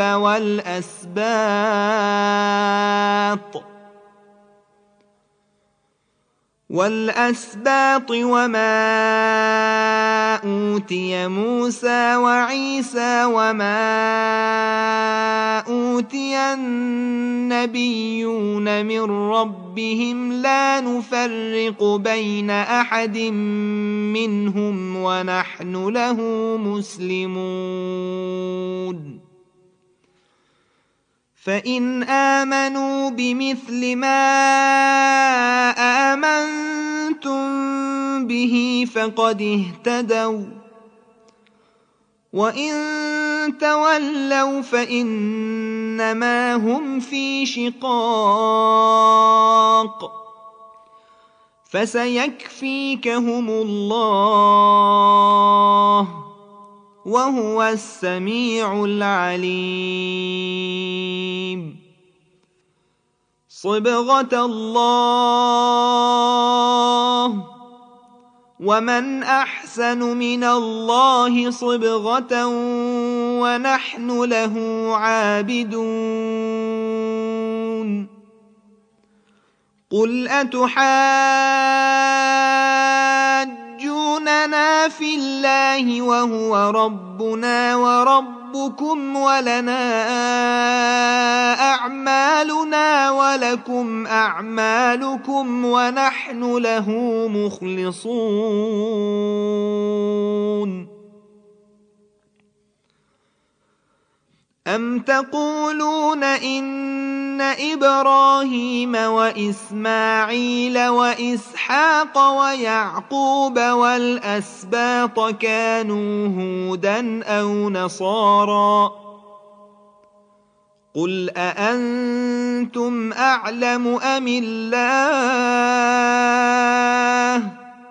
والأسباط والأسباط وما أوتي موسى وعيسى وما أوتي النبيون من ربهم لا نفرق بين أحد منهم ونحن له مسلمون فإن آمنوا بمثل ما آمنتم به فقد اهتدوا وإن تولوا فإنما هم في شقاق فسيكفيكهم الله وهو السميع العليم صبغة الله ومن أحسن من الله صبغة ونحن له عابدون قل أتحاجوننا في الله وهو ربنا وربكم ولنا أعمالنا ولكم أعمالكم ونحن له مخلصون أم تقولون إن إبراهيم وإسماعيل وإسحاق ويعقوب والأسباط كانوا هودا أو نصارى قل أأنتم أعلم أم الله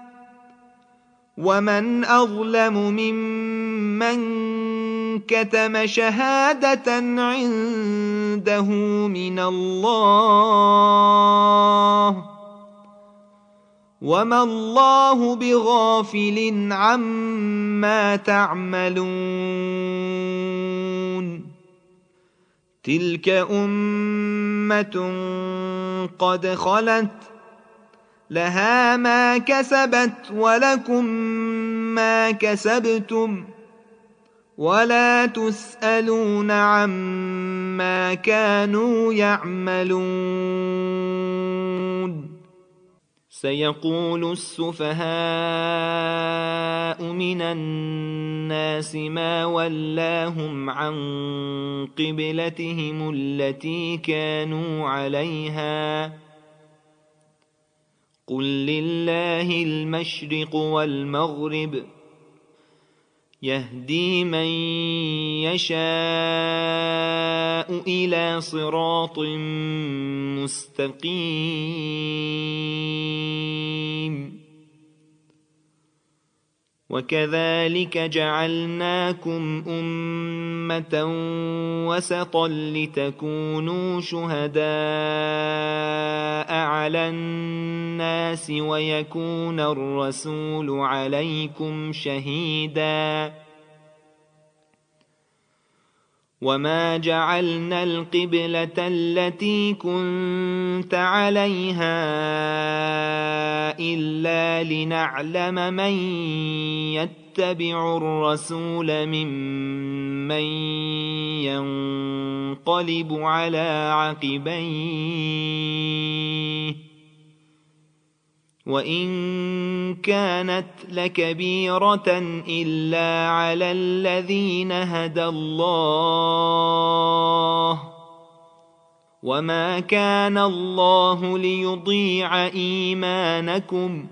ومن أظلم ممن كتم شهادة عنده من الله وما الله بغافل عما تعملون تلك أمة قد خلت لها ما كسبت ولكم ما كسبتم ولا تسألون عما كانوا يعملون سيقول السفهاء من الناس ما ولاهم عن قبلتهم التي كانوا عليها قل لله المشرق والمغرب يهدي من يشاء إلى صراط مستقيم وكذلك جعلناكم أمة وسطا لتكونوا شهداء على الناس ويكون الرسول عليكم شهيدا وما جعلنا القبلة التي كنت عليها إلا لنعلم من يتبع الرسول ممن ينقلب على عقبيه وإن كانت لكبيرة إلا على الذين هدى الله وما كان الله ليضيع إيمانكم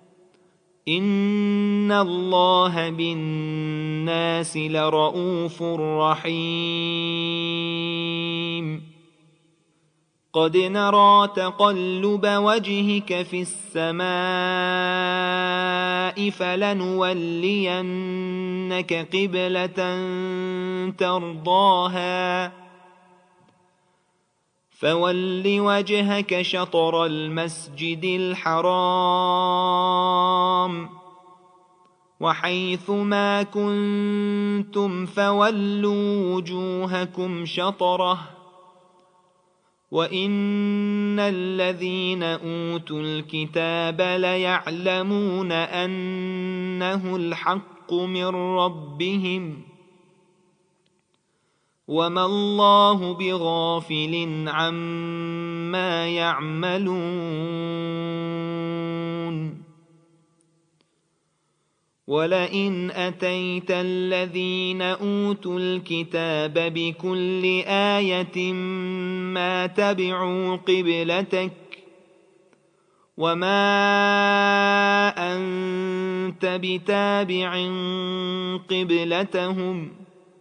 إن الله بالناس لرءوف رحيم قد نرى تقلب وجهك في السماء فلنولينك قبلة ترضاها فول وجهك شطر المسجد الحرام وحيث ما كنتم فولوا وجوهكم شطره وإن الذين أوتوا الكتاب ليعلمون أنه الحق من ربهم وما الله بغافل عما يعملون ولئن أتيت الذين أوتوا الكتاب بكل آية ما تبعوا قبلتك وما أنت بتابع قبلتهم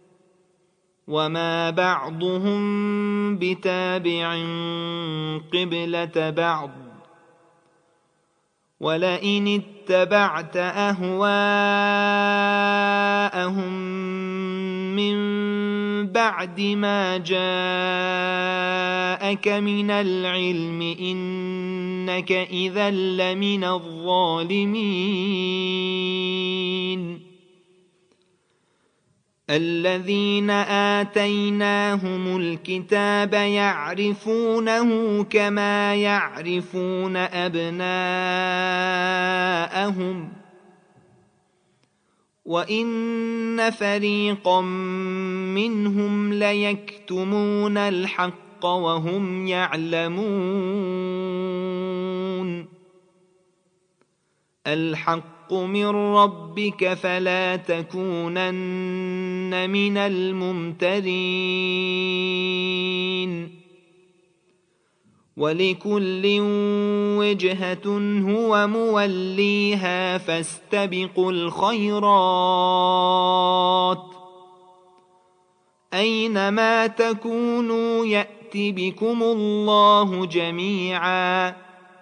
وما بعضهم بتابع قبلة بعض ولئن اتبعت أهواءهم من بعد ما جاءك من العلم إنك إذا لمن الظالمين الذين آتيناهم الكتاب يعرفونه كما يعرفون أبناءهم وإن فريقا منهم ليكتمون الحق وهم يعلمون الحق من ربك فلا تكونن من الممترين ولكل وجهة هو موليها فاستبقوا الخيرات أينما تكونوا يأت بكم الله جميعا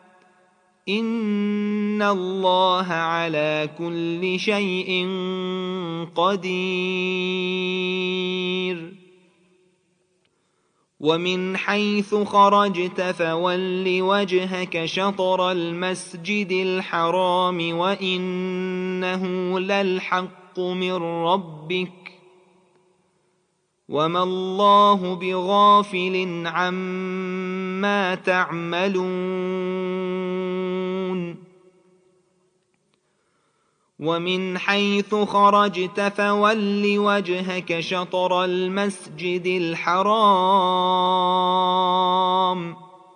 إن الله على كل شيء قدير ومن حيث خرجت فول وجهك شطر المسجد الحرام وإنه للحق من ربك وما الله بغافل عما تعملون ومن حيث خرجت فول وجهك شطر المسجد الحرام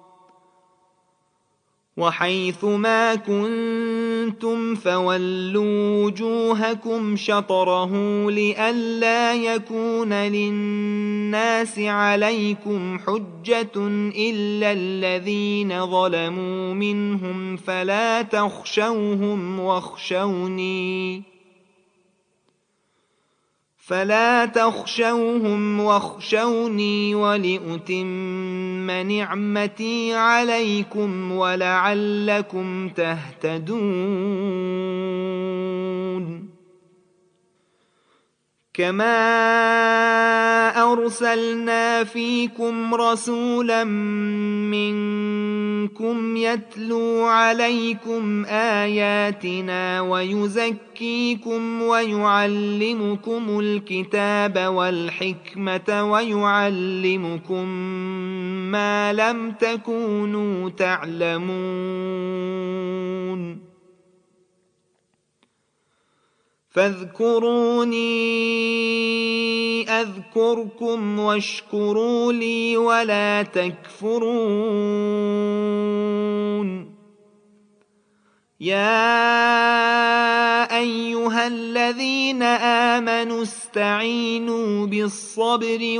وحيث ما كنتم فولوا وجوهكم شطره لئلا يكون للناس عليكم حجة إلا الذين ظلموا منهم فلا تخشوهم واخشوني فلا تخشوهم واخشوني ولأتم نعمتي عليكم ولعلكم تهتدون كما أرسلنا فيكم رسولا منكم يتلو عليكم آياتنا ويزكيكم ويعلمكم الكتاب والحكمة ويعلمكم ما لم تكونوا تعلمون فاذكروني أذكركم واشكروا لي ولا تكفرون يا أيها الذين آمنوا استعينوا بالصبر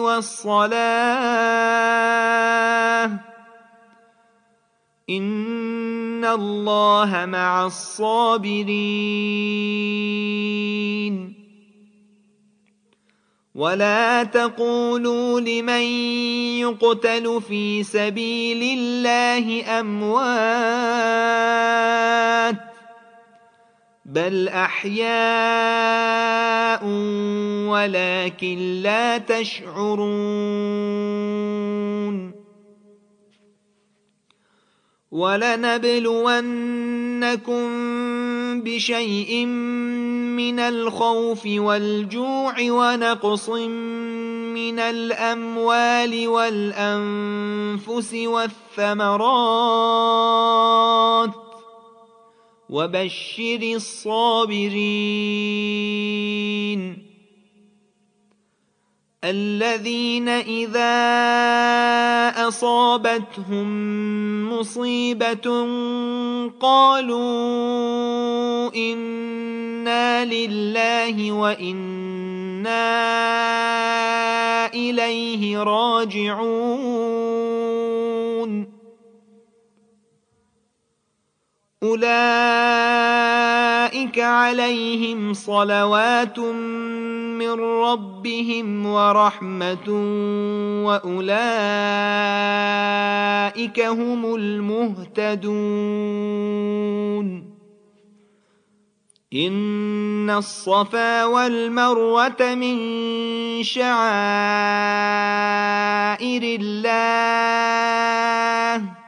والصلاة إن الله مع الصابرين ولا تقولوا لمن يقتل في سبيل الله أموات بل أحياء ولكن لا تشعرون ولنبلونكم بشيء من الخوف والجوع ونقص من الأموال والأنفس والثمرات وبشر الصابرين الذين إذا أصابتهم مصيبة قالوا إنا لله وإنا إليه راجعون أولئك عليهم صلوات من ربهم ورحمة وأولئك هم المهتدون إن الصفا والمروة من شعائر الله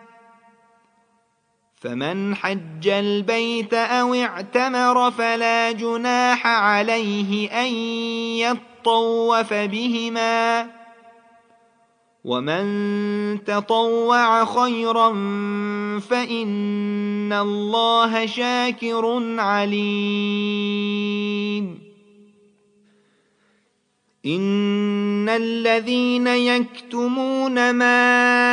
فمن حج البيت أو اعتمر فلا جناح عليه أن يطوف بهما ومن تطوع خيرا فإن الله شاكر عليم إن الذين يكتمون ما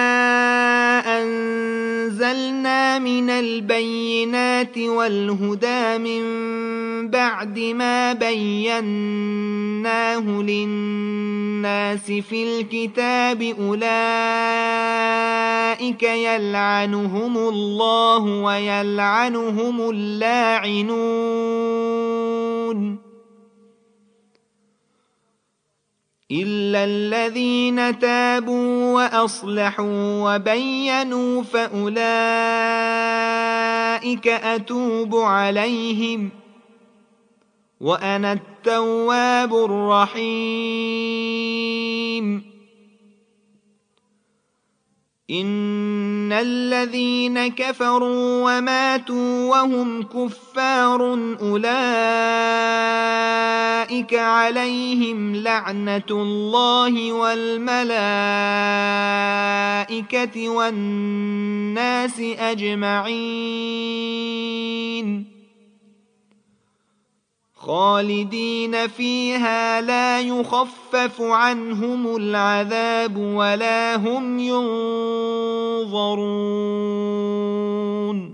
أنزلنا من البينات والهدى من بعد ما بيناه للناس في الكتاب أولئك يلعنهم الله ويلعنهم اللاعنون إلا الذين تابوا وأصلحوا وبينوا فأولئك أتوب عليهم وأنا التواب الرحيم إن الذين كفروا وماتوا وهم كفار أولئك عليهم لعنة الله والملائكة والناس أجمعين خالدين فيها لا يخفف عنهم العذاب ولا هم ينظرون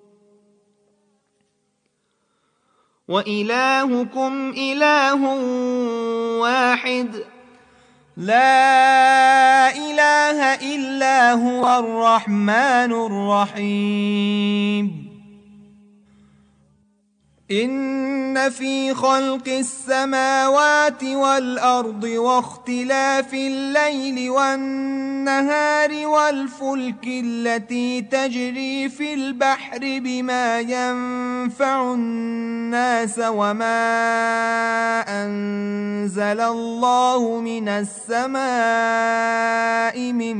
وإلهكم إله واحد لا إله إلا هو الرحمن الرحيم إن في خلق السماوات والأرض واختلاف الليل والنهار والفلك التي تجري في البحر بما ينفع الناس وما أنزل الله من السماء من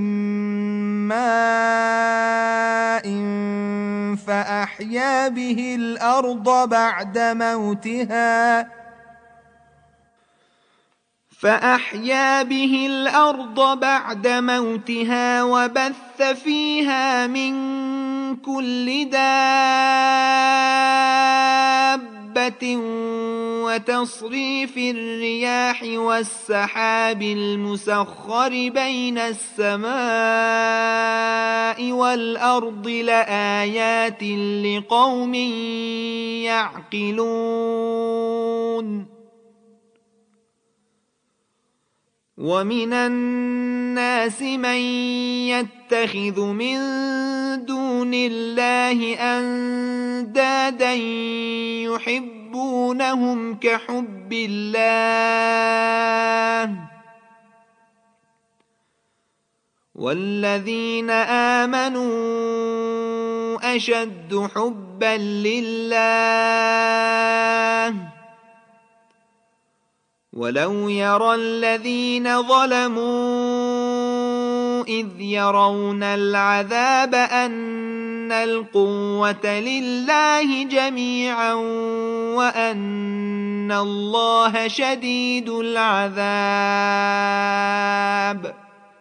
ماء فأحيا به الأرض بعد موتها فأحيا به الأرض بعد موتها وبث فيها من كل دابة وتصريف الرياح والسحاب المسخر بين السماء والأرض لآيات لقوم يعقلون ومن الناس من يتخذ من دون الله أندادا يحبونهم كحب الله والذين آمنوا أشد حبا لله ولو يرى الذين ظلموا إذ يرون العذاب أن القوة لله جميعا وأن الله شديد العذاب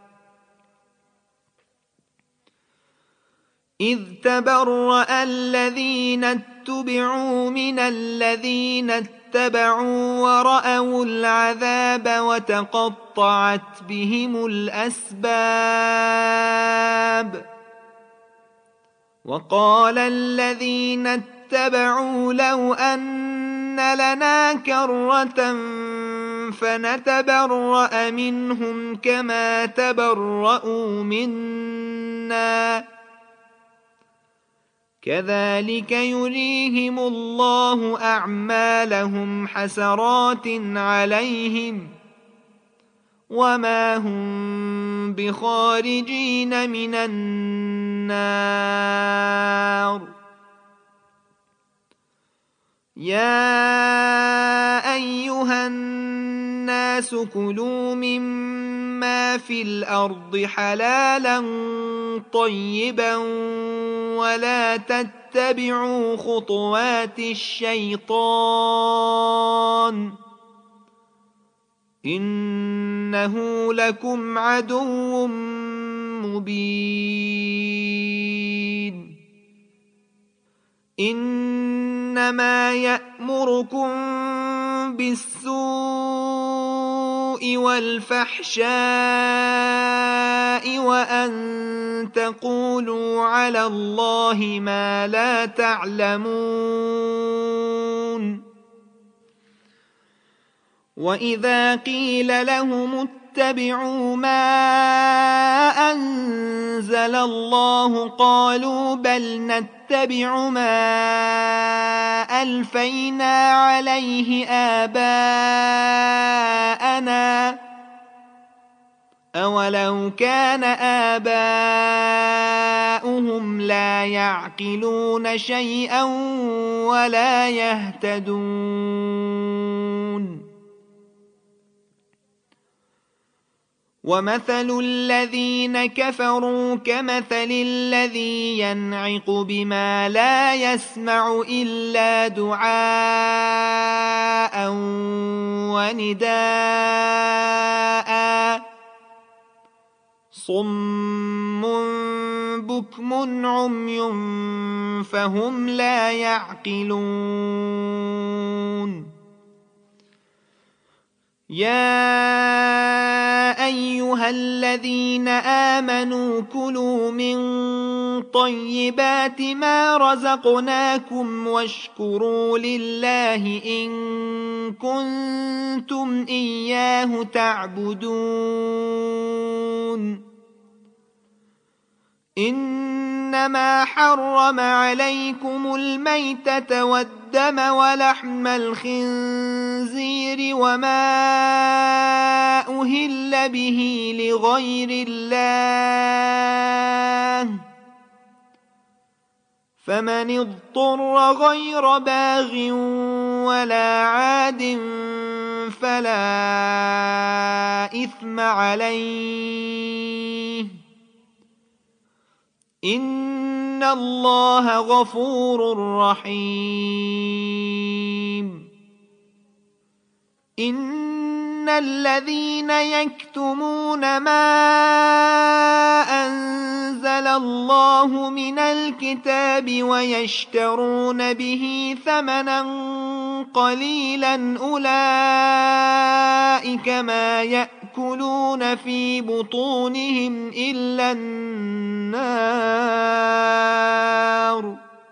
إذ تبرأ الذين اتبعوا من الذين اتبعوا ورأوا العذاب وتقطعت بهم الأسباب وقال الذين اتبعوا لو أن لنا كرة فنتبرأ منهم كما تبرأوا منا كذلك يريهم الله أعمالهم حسرات عليهم وما هم بخارجين من النار يا أيها الناس كلوا مما في الأرض حلالا طيبا ولا تتبعوا خطوات الشيطان إنه لكم عدو مبين إنما يأمركم بالسوء والفحشاء وأن تقولوا على الله ما لا تعلمون وإذا قيل لهم اتبعوا ما أنزل الله قالوا بل نتبع ما ألفينا عليه آباءنا أولو كان آباؤهم لا يعقلون شيئا ولا يهتدون ومثل الذين كفروا كمثل الذي ينعق بما لا يسمع إلا دعاء ونداء صم بكم عمي فهم لا يعقلون يا أيها الذين آمنوا كلوا من طيبات ما رزقناكم واشكروا لله إن كنتم إياه تعبدون إنما حرم عليكم الميتة والدم ولحم الخنزير وما أهل به لغير الله فمن اضطر غير باغ ولا عاد فلا إثم عليه إن الله غفور رحيم. إن الذين يكتمون ما أنزل الله من الكتاب ويشترون به ثمنا قليلا أولئك ما يأكلون في بطونهم إلا النار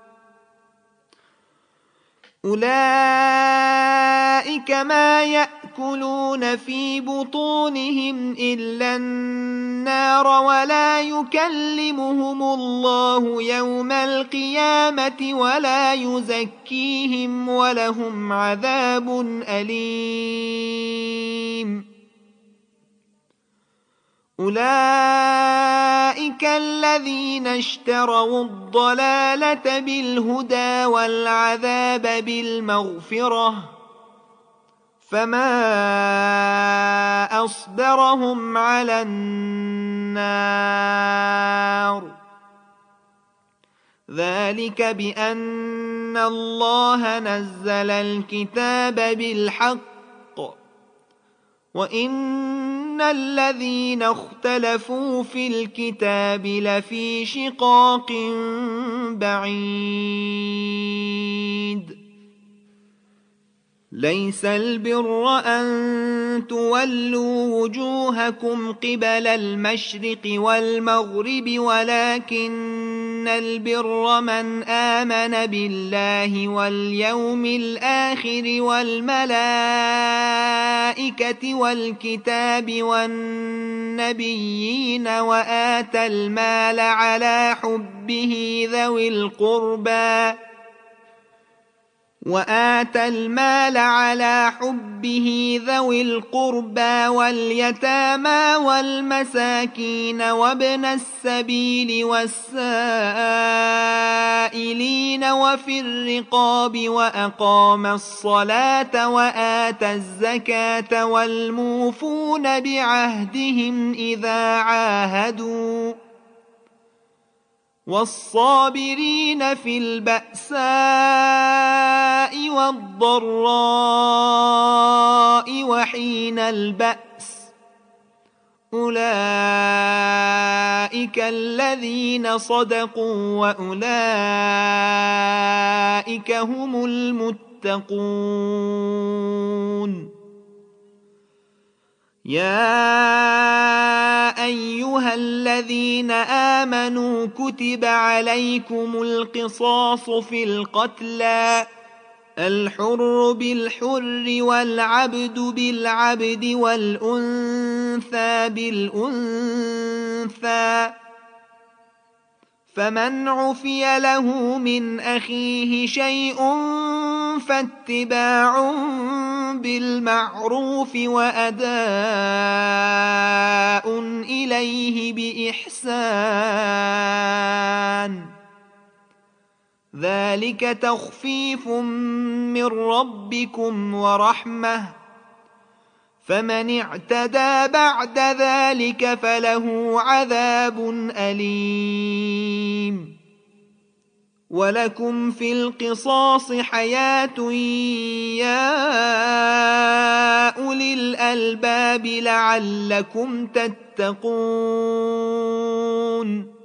أولئك ما يأكلون في بطونهم إلا النار ولا يكلمهم الله يوم القيامة ولا يزكيهم ولهم عذاب أليم. أولئك الذين اشتروا الضلالة بالهدى والعذاب بالمغفرة فما أصبرهم على النار ذلك بأن الله نزل الكتاب بالحق وإن الذين اختلفوا في الكتاب لفي شقاق بعيد. ليس البر أن تولوا وجوهكم قبل المشرق والمغرب ولكن البر من آمن بالله واليوم الآخر والملائكة والكتاب والنبيين وآتى المال على حبه ذوي القربى وآتى المال على حبه ذوي القربى واليتامى والمساكين وابن السبيل والسائلين وفي الرقاب وأقام الصلاة وآتى الزكاة والموفون بعهدهم إذا عاهدوا والصابرين في البأساء والضراء وحين البأس أولئك الذين صدقوا وأولئك هم المتقون. يا أيها الذين آمنوا كتب عليكم القصاص في القتلى الحر بالحر والعبد بالعبد والأنثى بالأنثى فمن عفي له من أخيه شيء فاتباع بالمعروف وأداء إليه بإحسان ذلك تخفيف من ربكم ورحمة فمن اعتدى بعد ذلك فله عذاب أليم. ولكم في القصاص حياة يا أولي الألباب لعلكم تتقون.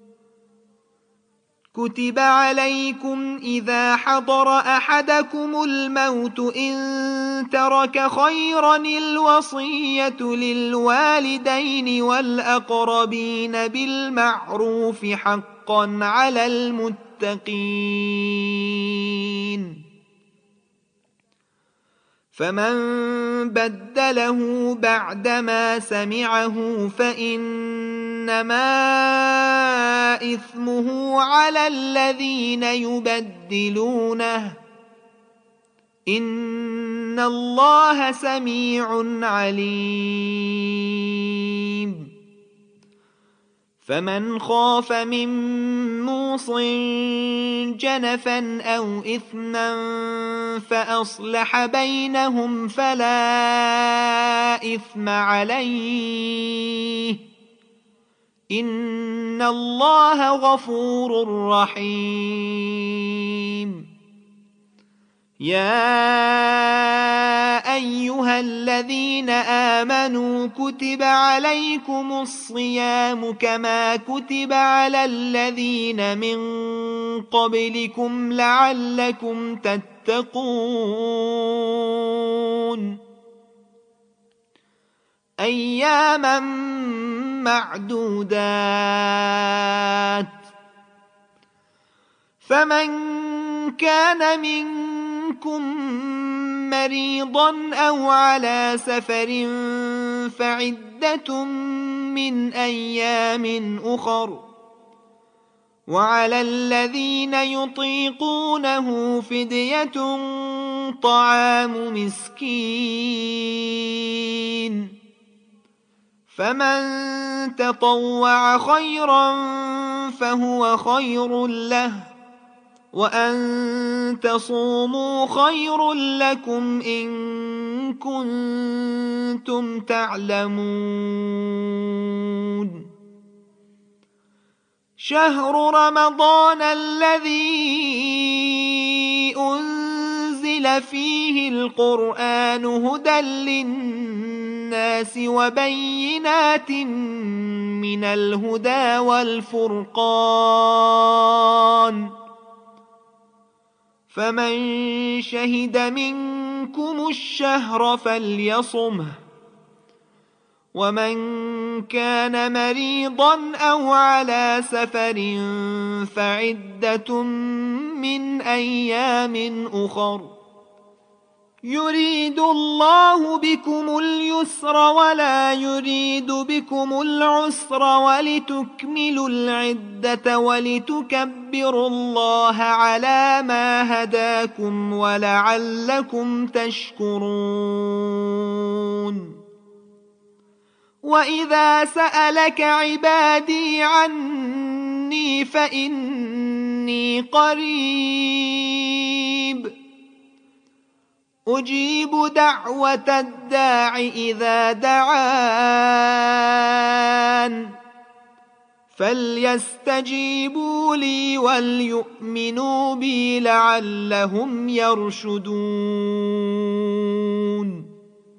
كتب عليكم إذا حضر أحدكم الموت إن ترك خيرا الوصية للوالدين والأقربين بالمعروف حقا على المتقين فمن بدله بعدما سمعه فإن إنما إثمه على الذين يبدلونه إن الله سميع عليم فمن خاف من موص جنفا أو إثما فأصلح بينهم فلا إثم عليه إن الله غفور رحيم يا أيها الذين آمنوا كتب عليكم الصيام كما كتب على الذين من قبلكم لعلكم تتقون أياما معدودات فمن كان منكم مريضا أو على سفر فعدة من أيام أخر وعلى الذين يطيقونه فدية طعام مسكين فمن تطوع خيرا فهو خير له وأن تصوموا خير لكم إن كنتم تعلمون شهر رمضان الذي أنزل فيه القرآن هدى للناس وبينات من الهدى والفرقان فمن شهد منكم الشهر فليصمه ومن كان مريضا أو على سفر فعدة من أيام أخر يريد الله بكم اليسر ولا يريد بكم العسر ولتكملوا العدة ولتكبروا الله على ما هداكم ولعلكم تشكرون وإذا سألك عبادي عني فإني قريب أجيب دعوة الداع إذا دعان فليستجيبوا لي وليؤمنوا بي لعلهم يرشدون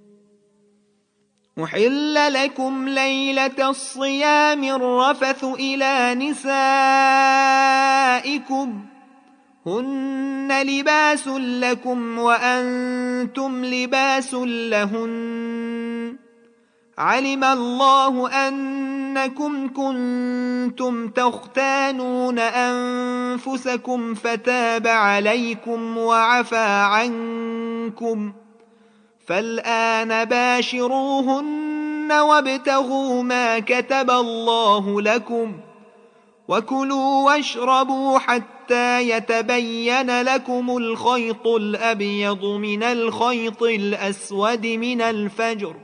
أحل لكم ليلة الصيام الرفث إلى نسائكم هن لباس لكم وأنتم لباس لهن علم الله أنكم كنتم تختانون أنفسكم فتاب عليكم وعفى عنكم فالآن باشروهن وابتغوا ما كتب الله لكم وكلوا واشربوا حتى يتبين لكم الخيط الأبيض من الخيط الأسود من الفجر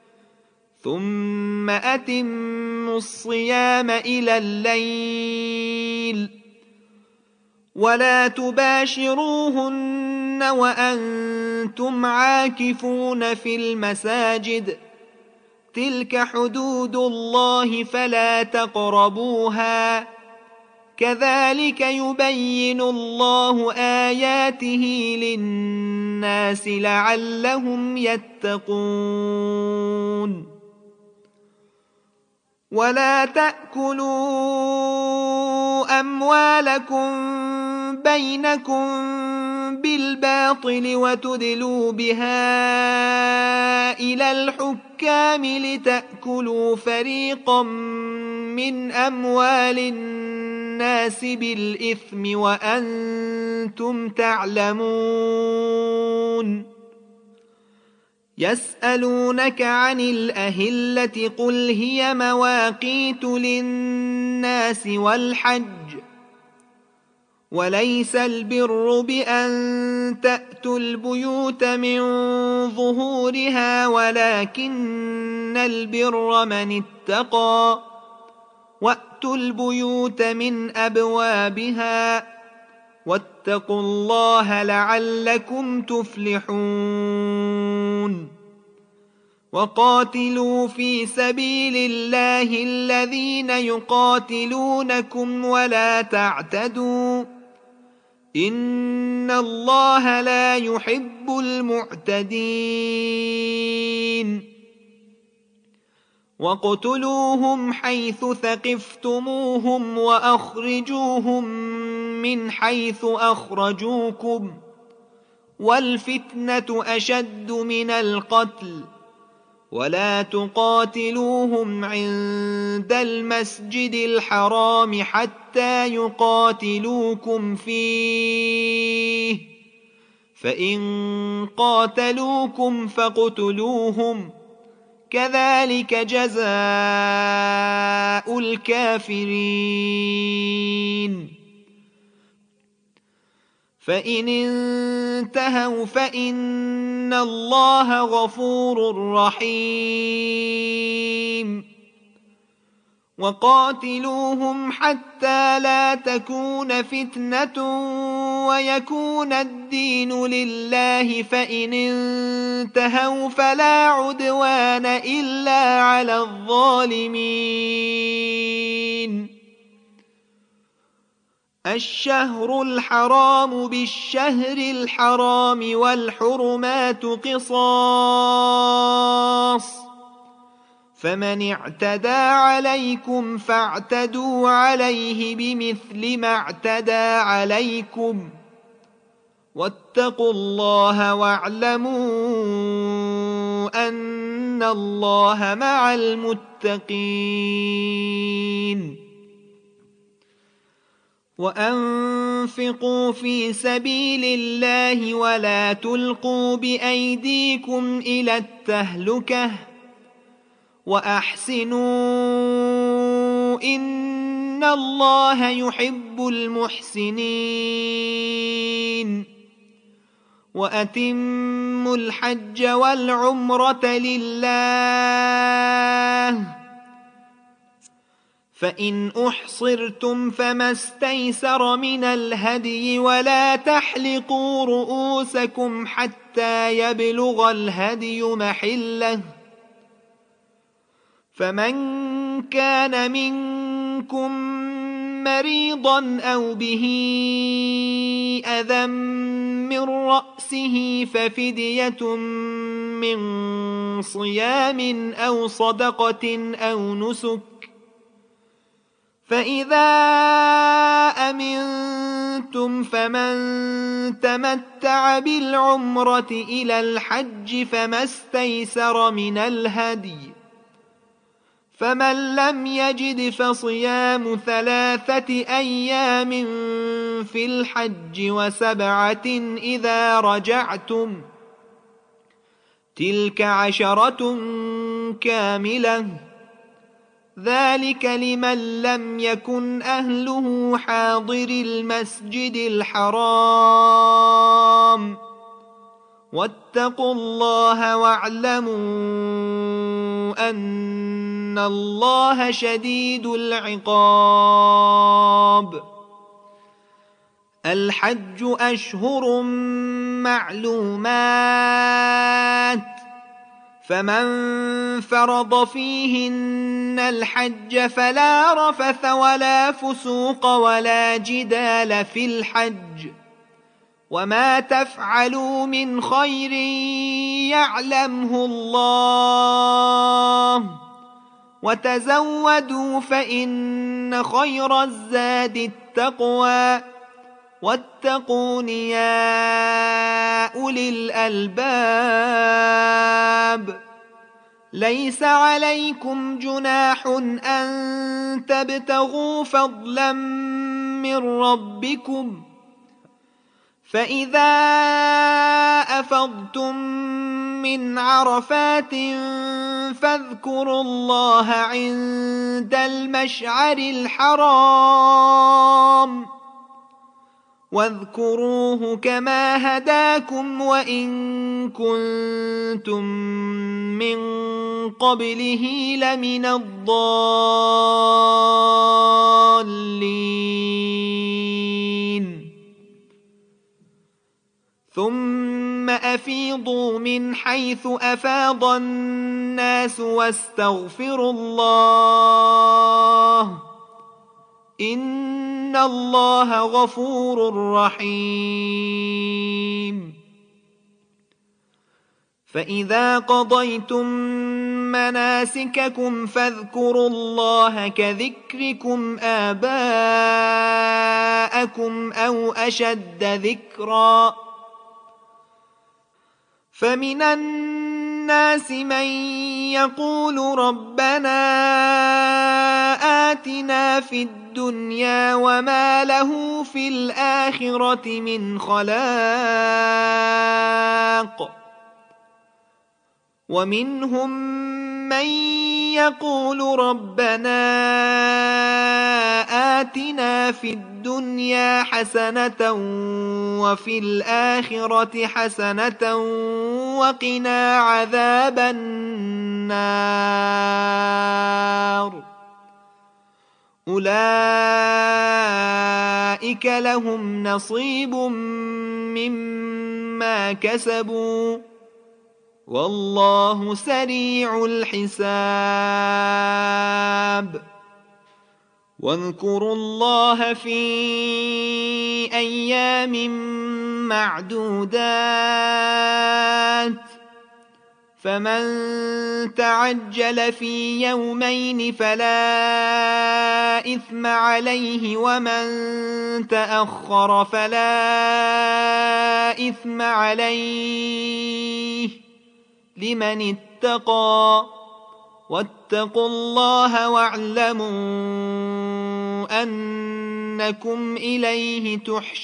ثم أتموا الصيام إلى الليل ولا تباشروهن وأنتم عاكفون في المساجد تلك حدود الله فلا تقربوها كذلك يبين الله آياته للناس لعلهم يتقون ولا تأكلوا أموالكم بينكم بالباطل وتدلوا بها إلى الحكام لتأكلوا فريقا من أموال الناس بالإثم وأنتم تعلمون يسألونك عن الأهلة قل هي مواقيت للناس والحج وليس البر بأن تأتوا البيوت من ظهورها ولكن البر من اتقى وأتوا البيوت من أبوابها واتقوا الله لعلكم تفلحون وقاتلوا في سبيل الله الذين يقاتلونكم ولا تعتدوا إن الله لا يحب المعتدين واقتلوهم حيث ثقفتموهم وأخرجوهم من حيث أخرجوكم والفتنة أشد من القتل ولا تقاتلوهم عند المسجد الحرام حتى يقاتلوكم فيه فإن قاتلوكم فاقتلوهم كذلك جزاء الكافرين فإن انتهوا فإن الله غفور رحيم وقاتلوهم حتى لا تكون فتنة ويكون الدين لله فإن انتهوا فلا عدوان إلا على الظالمين الشهر الحرام بالشهر الحرام والحرمات قصاص فمن اعتدى عليكم فاعتدوا عليه بمثل ما اعتدى عليكم واتقوا الله واعلموا أن الله مع المتقين وأنفقوا في سبيل الله ولا تلقوا بأيديكم إلى التهلكة وأحسنوا إن الله يحب المحسنين وأتموا الحج والعمرة لله فإن أحصرتم فما استيسر من الهدي ولا تحلقوا رؤوسكم حتى يبلغ الهدي محله فمن كان منكم مريضا أو به أذى من رأسه ففدية من صيام أو صدقة أو نسك فإذا أمنتم فمن تمتع بالعمرة إلى الحج فما استيسر من الهدي فمن لم يجد فصيام ثلاثة أيام في الحج وسبعة إذا رجعتم تلك عشرة كاملة ذلك لمن لم يكن أهله حاضر المسجد الحرام واتقوا الله واعلموا أن الله شديد العقاب الحج أشهر معلومات فمن فرض فيهن الحج فلا رفث ولا فسوق ولا جدال في الحج وما تفعلوا من خير يعلمه الله وتزودوا فإن خير الزاد التقوى واتقون يا أولي الألباب ليس عليكم جناح أن تبتغوا فضلا من ربكم فإذا أفضتم من عرفات فاذكروا الله عند المشعر الحرام واذكروه كما هداكم وإن كنتم من قبله لمن الضالين ثم أفيضوا من حيث أفاض الناس واستغفروا الله إن الله غفور رحيم فإذا قضيتم مناسككم فاذكروا الله كذكركم آباءكم أو أشد ذكرا فمن الناس من يقول ربنا آتنا في الدنيا وما له في الآخرة من خلاق ومنهم من يقول ربنا آتنا في الدنيا حسنة وفي الآخرة حسنة وقنا عذاب النار أولئك لهم نصيب مما كسبوا والله سريع الحساب واذكروا الله في أيام معدودات فمن تعجل في يومين فلا إثم عليه ومن تأخر فلا إثم عليه لمن اتقى واتقوا الله واعلموا أنكم إليه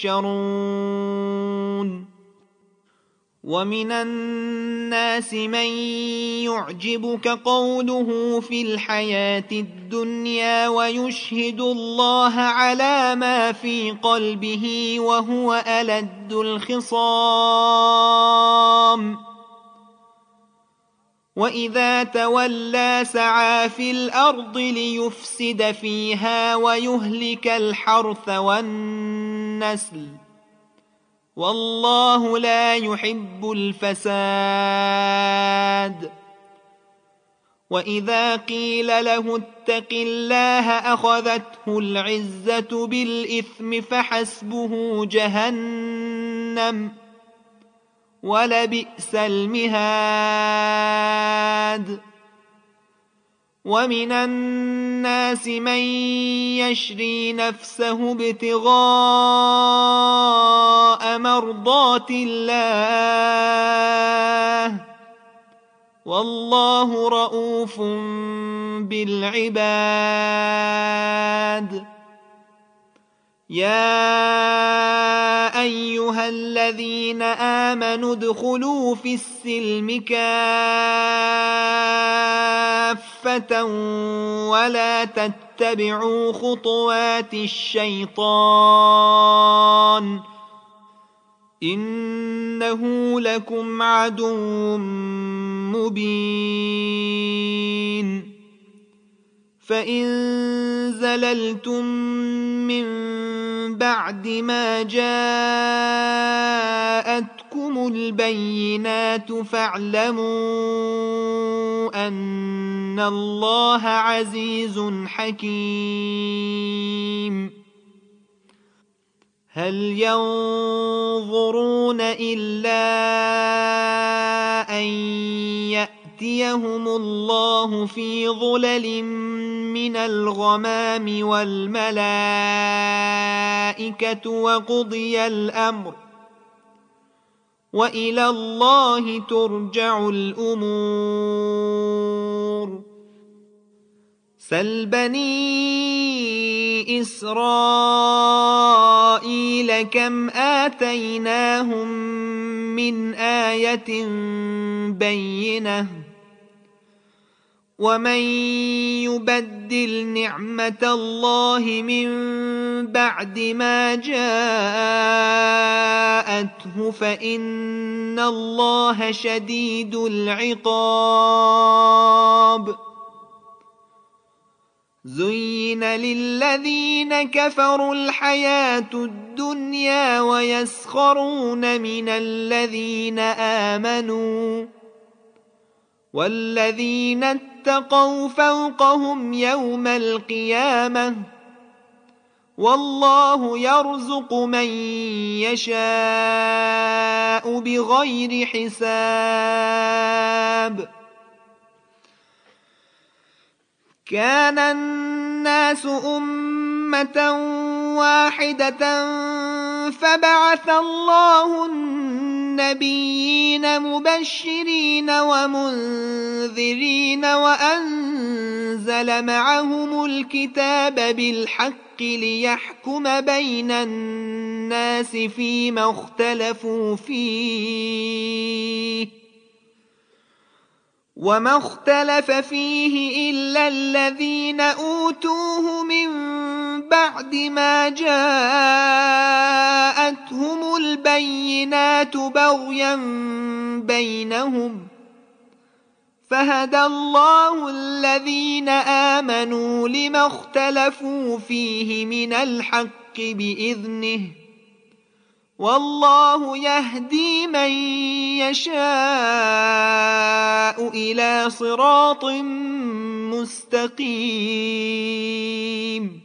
تحشرون ومن الناس من يعجبك قوله في الحياة الدنيا ويشهد الله على ما في قلبه وهو ألد الخصام وإذا تولى سعى في الأرض ليفسد فيها ويهلك الحرث والنسل والله لا يحب الفساد وإذا قيل له اتق الله أخذته العزة بالإثم فحسبه جهنم ولبئس المهاد ومن الناس من يشري نفسه ابتغاء مرضات الله والله رؤوف بالعباد يا أيها الذين آمنوا ادخلوا في السلم كافة ولا تتبعوا خطوات الشيطان إنه لكم عدو مبين فإن زللتم من بعد ما جاءتكم البينات فاعلموا أن الله عزيز حكيم هل ينظرون إلا أن يأتيهم الله في ظلل من الغمام والملائكة وقضي الأمر وإلى الله ترجع الأمور سل بني إسرائيل كم آتيناهم من آية بينة ومن يبدل نعمة الله من بعد ما جاءته فإن الله شديد العقاب زين للذين كفروا الحياة الدنيا ويسخرون من الذين آمنوا والذين اتقوا فوقهم يوم القيامة والله يرزق من يشاء بغير حساب كان الناس أمة واحدة فبعث الله النبيين مبشرين ومنذرين وأنزل معهم الكتاب بالحق ليحكم بين الناس فيما اختلفوا فيه وما اختلف فيه إلا الذين أوتوه من بعد ما جاءتهم البينات بغيا بينهم فهدى الله الذين آمنوا لما اختلفوا فيه من الحق بإذنه والله يهدي من يشاء إلى صراط مستقيم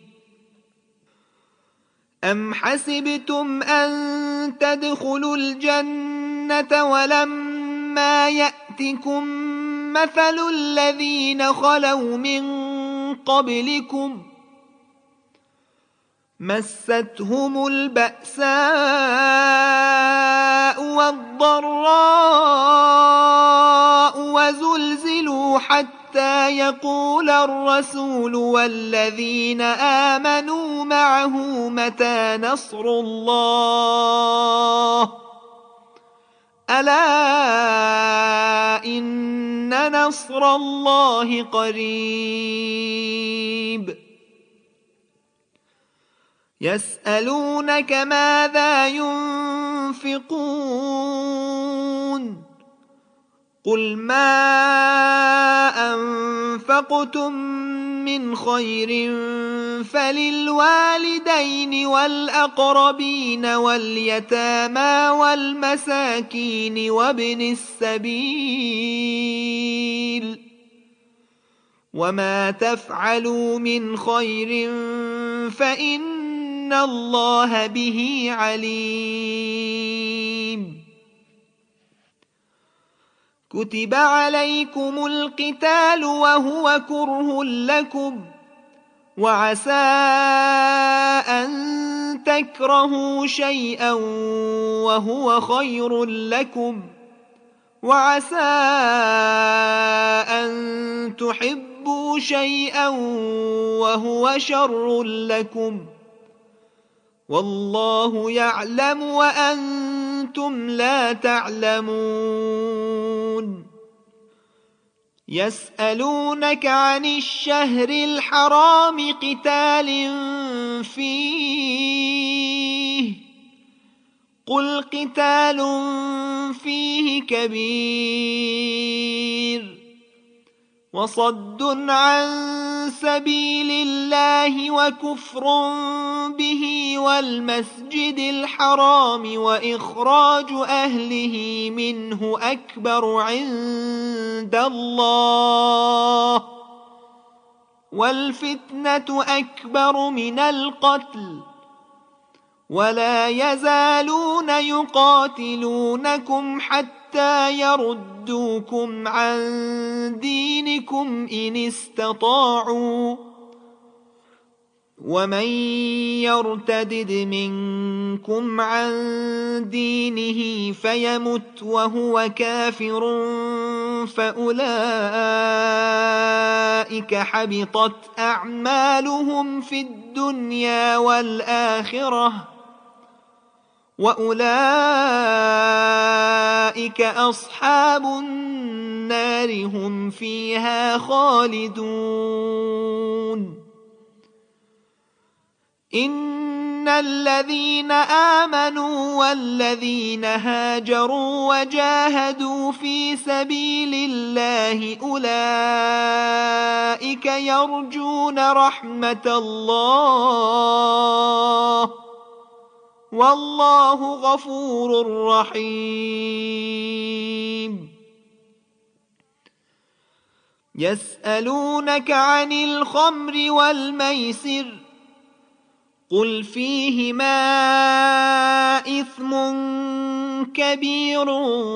أم حسبتم أن تدخلوا الجنة ولما يأتكم مثل الذين خلوا من قبلكم مستهم البأساء والضراء وزلزلوا حتى يقول الرسول والذين آمنوا معه متى نصر الله ألا إن نصر الله قريب يسألونك ماذا ينفقون قل ما أنفقتم من خير فللوالدين والأقربين واليتامى والمساكين وابن السبيل وما تفعلوا من خير فإن إن الله به عليم كتب عليكم القتال وهو كره لكم وعسى أن تكرهوا شيئا وهو خير لكم وعسى أن تحبوا شيئا وهو شر لكم والله يعلم وأنتم لا تعلمون يسألونك عن الشهر الحرام قتال فيه قل قتال فيه كبير وصد عن سبيل الله وكفر به والمسجد الحرام وإخراج أهله منه أكبر عند الله والفتنة أكبر من القتل ولا يزالون يقاتلونكم حتى يردوكم عن دينكم إن استطاعوا ومن يرتدد منكم عن دينه فيمت وهو كافر فأولئك حبطت أعمالهم في الدنيا والآخرة وأولئك أولئك أصحاب النار هم فيها خالدون إن الذين آمنوا والذين هاجروا وجاهدوا في سبيل الله أولئك يرجون رحمة الله والله غفور رحيم يسألونك عن الخمر والميسر قل فيهما إثم كبير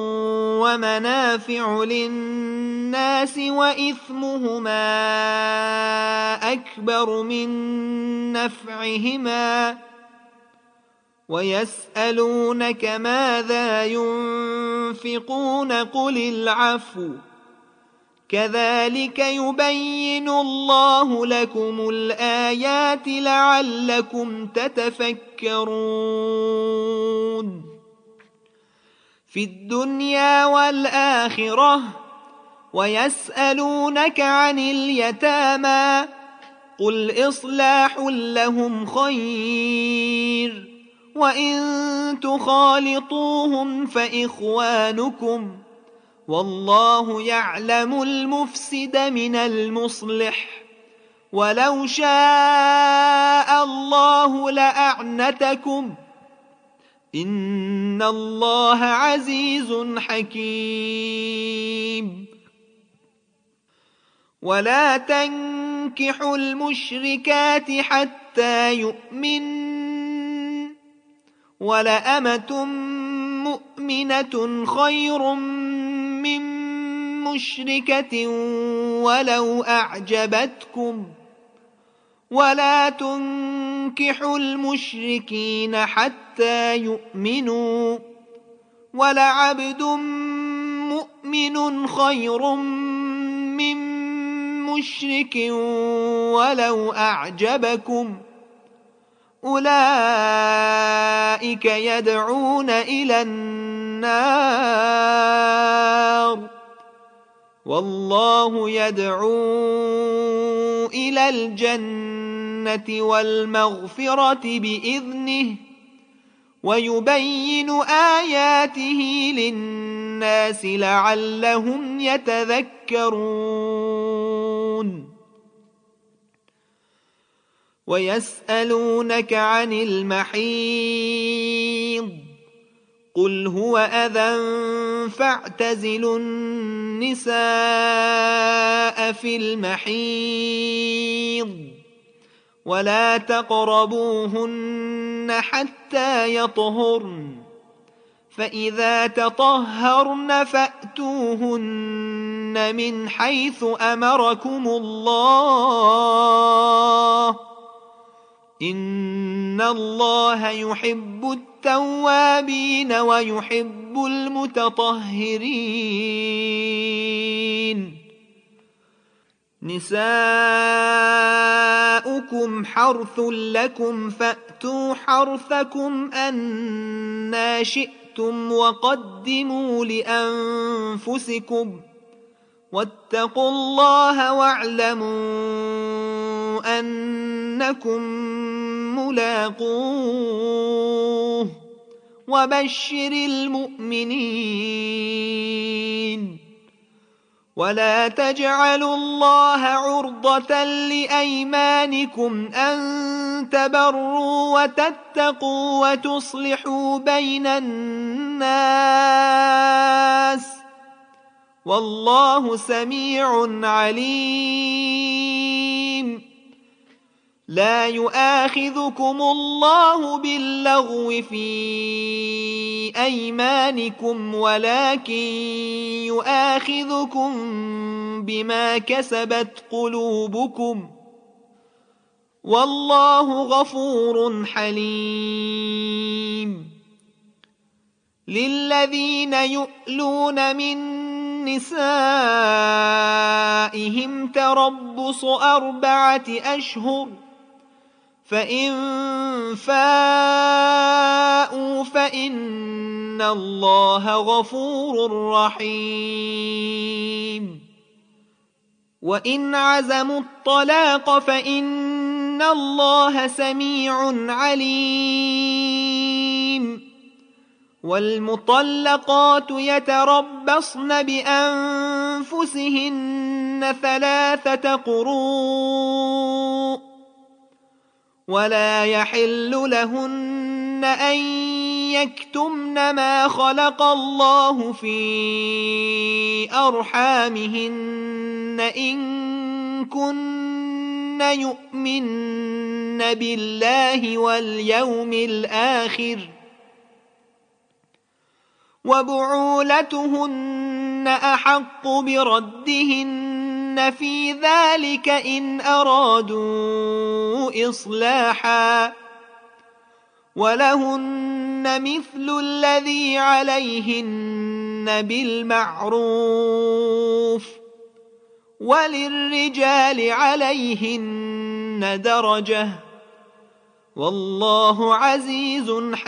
ومنافع للناس وإثمهما أكبر من نفعهما ويسألونك ماذا ينفقون قل العفو كذلك يبين الله لكم الآيات لعلكم تتفكرون في الدنيا والآخرة ويسألونك عن اليتامى قل إصلاح لهم خير وإن تخالطوهم فإخوانكم والله يعلم المفسد من المصلح ولو شاء الله لأعنتكم إن الله عزيز حكيم ولا تنكحوا المشركات حتى يؤمن ولأمة مؤمنة خير من مشركة ولو أعجبتكم ولا تنكحوا المشركين حتى يؤمنوا ولعبد مؤمن خير من مشرك ولو أعجبكم أولئك يدعون إلى النار والله يدعو إلى الجنة والمغفرة بإذنه ويبين آياته للناس لعلهم يتذكرون ويسألونك عن المحيض قل هو أذى فاعتزلوا النساء في المحيض ولا تقربوهن حتى يطهرن فإذا تطهرن فأتوهن من حيث أمركم الله إن الله يحب التوابين ويحب المتطهرين نساؤكم حرث لكم فأتوا حرثكم أنى شئتم وقدموا لأنفسكم واتقوا الله واعلموا أنكم ملاقوه وبشر المؤمنين ولا تجعلوا الله عرضة لأيمانكم أن تبروا وتتقوا وتصلحوا بين الناس والله سميع عليم لا يؤاخذكم الله باللغو في أيمانكم ولكن يؤاخذكم بما كسبت قلوبكم والله غفور حليم للذين يؤلون من نسائهم تربص أربعة أشهر فإن فاءوا فإن الله غفور رحيم وإن عزموا الطلاق فإن الله سميع عليم والمطلقات يتربصن بأنفسهن ثلاثة قروء ولا يحل لهن أن يكتمن ما خلق الله في أرحامهن إن كن يؤمن بالله واليوم الآخر وبعولتهن أحق بردهن في ذلك إن أرادوا إصلاحا ولهن مثل الذي عليهن بالمعروف وللرجال عليهن درجة والله عزيز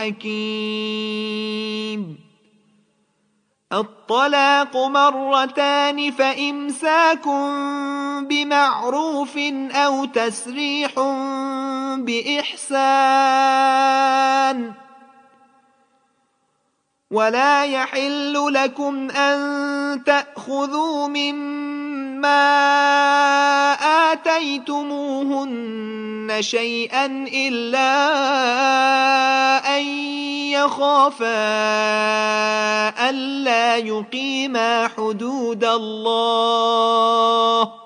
حكيم الطلاق مرتان فإمساك بمعروف أو تسريح بإحسان ولا يحل لكم أن تأخذوا مما آتيتموهن شيئا إلا أن يخافا ألا يقيما حدود الله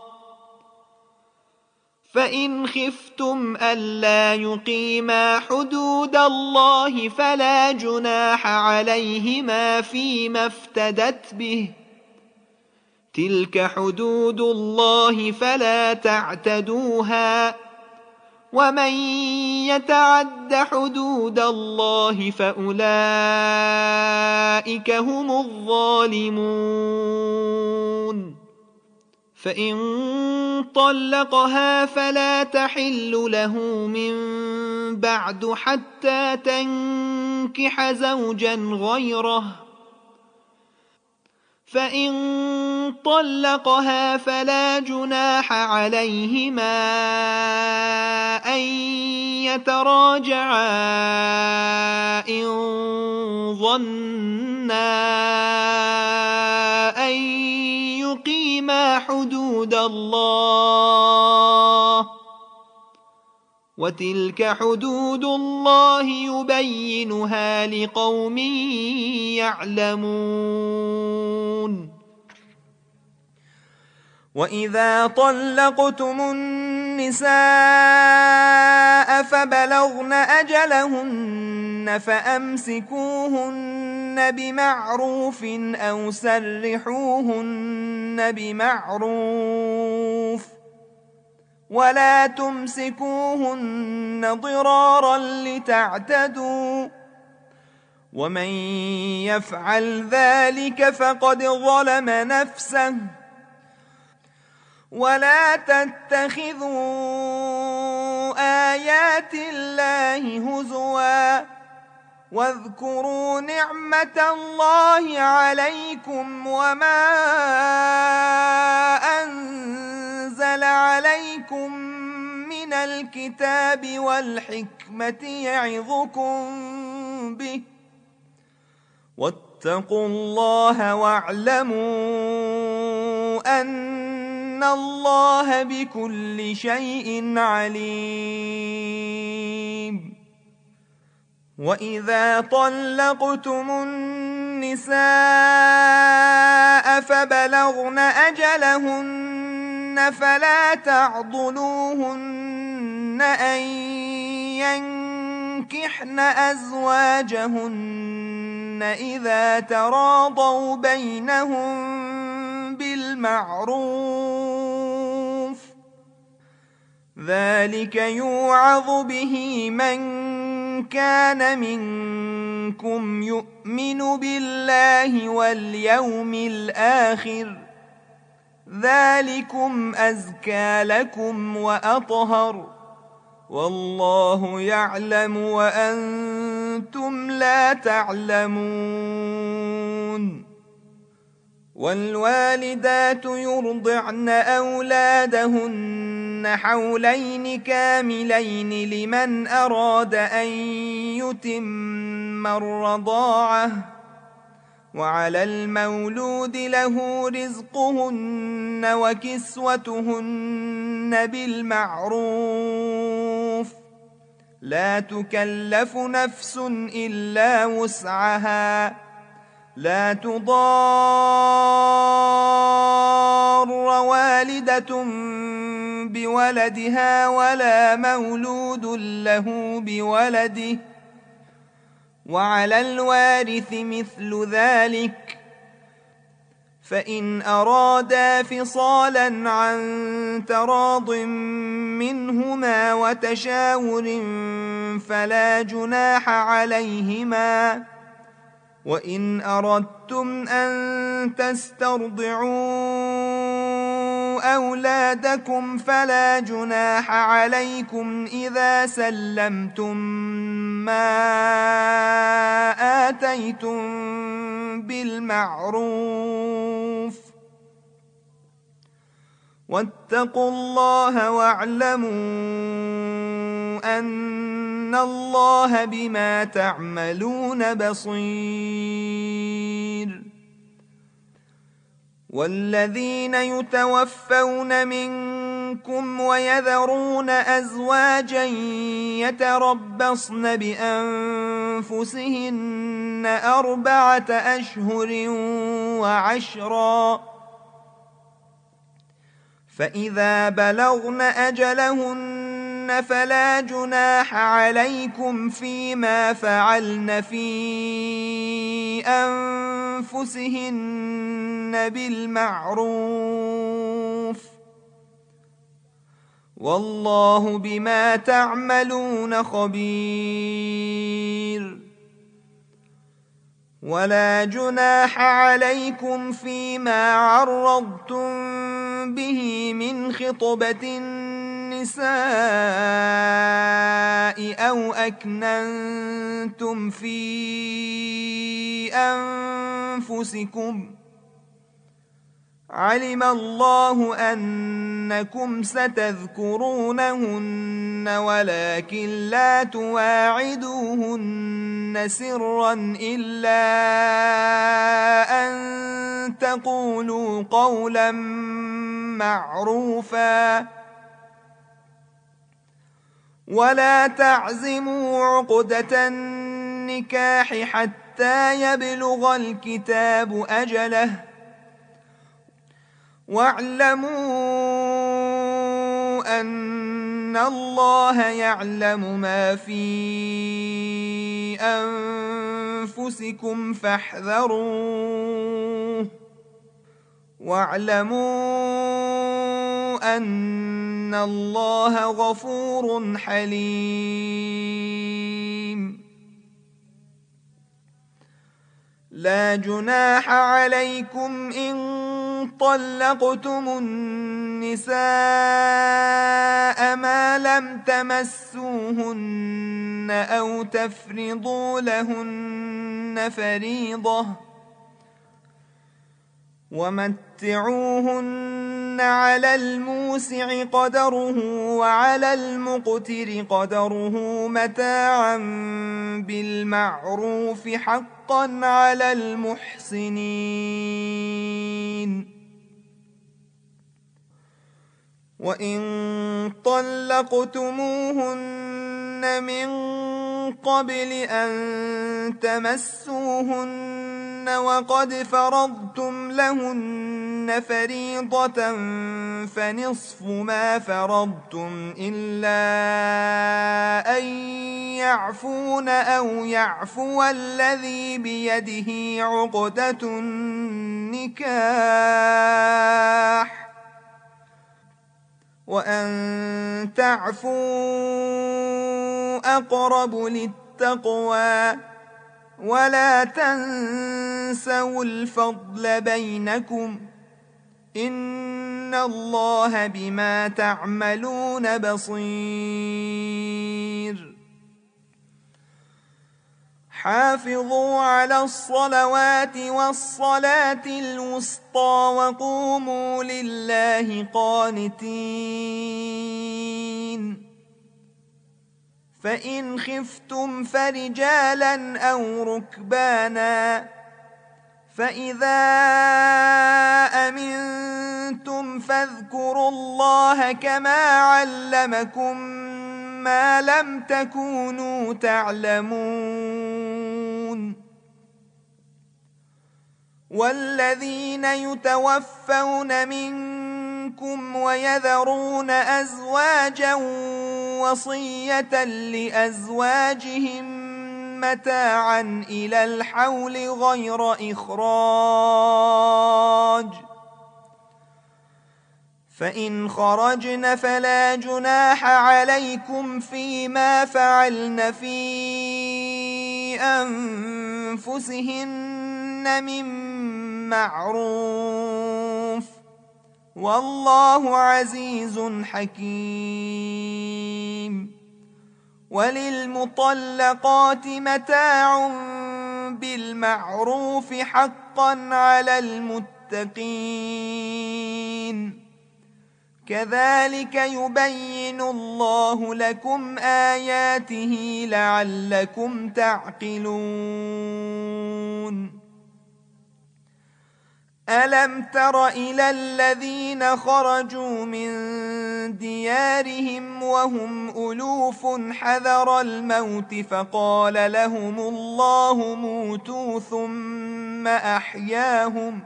فإن خفتم ألا يقيما حدود الله فلا جناح عليهما فيما افتدت به تلك حدود الله فلا تعتدوها ومن يتعد حدود الله فأولئك هم الظالمون فإن طلقها فلا تحل له من بعد حتى تنكح زوجا غيره فإن طلقها فلا جناح عليهما أن يتراجعا إن ظنا أن يقيما حدود الله وتلك حدود الله يبينها لقوم يعلمون وإذا طلقتم النساء فبلغن أجلهن فأمسكوهن بمعروف أو سرحوهن بمعروف ولا تمسكوهن ضرارا لتعتدوا ومن يفعل ذلك فقد ظلم نفسه ولا تتخذوا آيات الله هزوا واذكروا نعمة الله عليكم وما أنزل عليكم من الكتاب والحكمة يعظكم به واتقوا الله واعلموا أن الله بكل شيء عليم وإذا طلقتم النساء فبلغن أجلهن فلا تعضلوهن أن ينكحن أزواجهن إذا تراضوا بينهم بالمعروف ذلك يوعظ به من كان منكم يؤمن بالله واليوم الآخر ذلكم أزكى لكم وأطهر والله يعلم وأنتم لا تعلمون. والوالدات يرضعن أولادهن حولين كاملين لمن أراد أن يتم الرضاعة، وعلى المولود له رزقهن وكسوتهن بالمعروف، لا تكلف نفس إلا وسعها، لا تضار والدة بولدها ولا مولود له بولده، وعلى الوارث مثل ذلك، فإن أرادا فصالا عن تراض منهما وتشاور فلا جناح عليهما. وإن أردتم أن تسترضعوا أولادكم فلا جناح عليكم إذا سلمتم ما آتيتم بالمعروف، واتقوا الله واعلموا أن الله بما تعملون بصير. والذين يتوفون منكم ويذرون أزواجا يتربصن بأنفسهن أربعة أشهر وعشرا، فإذا بلغن أجلهن فلا جناح عليكم فيما فعلن في أنفسهن بالمعروف، والله بما تعملون خبير. ولا جناح عليكم فيما عرضتم به من خطبة النساء أو أكننتم في أنفسكم، علم الله أنكم ستذكرونهن ولكن لا تواعدوهن سرا إلا أن تقولوا قولا معروفا، ولا تعزموا عقدة النكاح حتى يبلغ الكتاب أجله، واعلموا أن الله يعلم ما في أنفسكم فاحذروه، واعلموا أن الله غفور حليم. لا جناح عليكم إن طلقتم النساء ما لم تمسوهن أو تفرضوا لهن فريضة، ومتعوهن على الموسع قدره وعلى المقتر قدره متاعا بالمعروف حقا على المحسنين. وإن طلقتموهن من قبل أن تمسوهن وقد فرضتم لهن فريضة فنصف ما فرضتم إلا أن يعفون أو يعفو الذي بيده عقدة النكاح، وأن تعفوا أقرب للتقوى، ولا تنسوا الفضل بينكم، إن إن الله بما تعملون بصير. حافظوا على الصلوات والصلاة الوسطى وقوموا لله قانتين. فإن خفتم فرجالا أو ركبانا، فإذا أمنتم فاذكروا الله كما علمكم ما لم تكونوا تعلمون. والذين يتوفون منكم ويذرون أزواجا وصية لأزواجهم متاعا إلى الحول غير إخراج، فإن خرجن فلا جناح عليكم فيما فعلن في أنفسهن من معروف، والله عزيز حكيم. وللمطلقات متاع بالمعروف حقا على المتقين. كذلك يبين الله لكم آياته لعلكم تعقلون. ألم تر إلى الذين خرجوا من ديارهم وهم ألوف حذر الموت فقال لهم الله موتوا ثم أحياهم،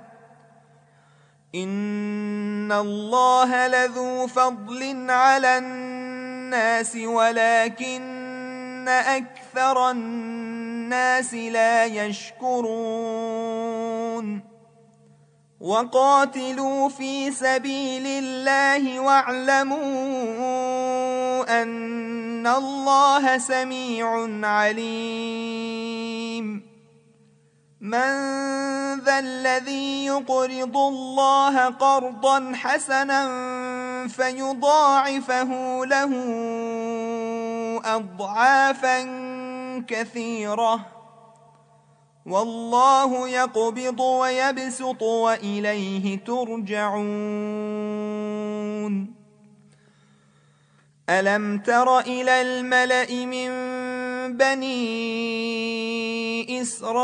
إن الله لذو فضل على الناس ولكن أكثر الناس لا يشكرون. وقاتلوا في سبيل الله واعلموا أن الله سميع عليم. من ذا الذي يقرض الله قرضا حسنا فيضاعفه له أضعافا كثيرة، والله يقبض ويبسط وإليه ترجعون. ألم تر إلى الملأ من بني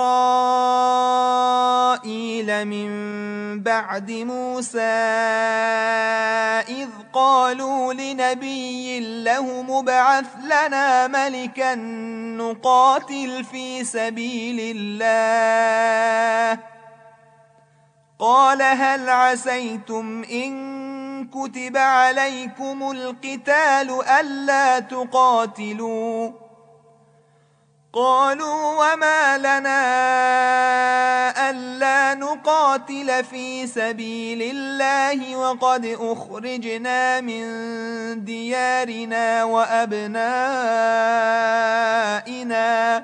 إسرائيل من بعد موسى إذ قالوا لنبي له مبعث لنا ملكا نقاتل في سبيل الله، قال هل عسيتم إن كتب عليكم القتال ألا تقاتلوا؟ قالوا وما لنا ألا نقاتل في سبيل الله وقد أخرجنا من ديارنا وأبنائنا.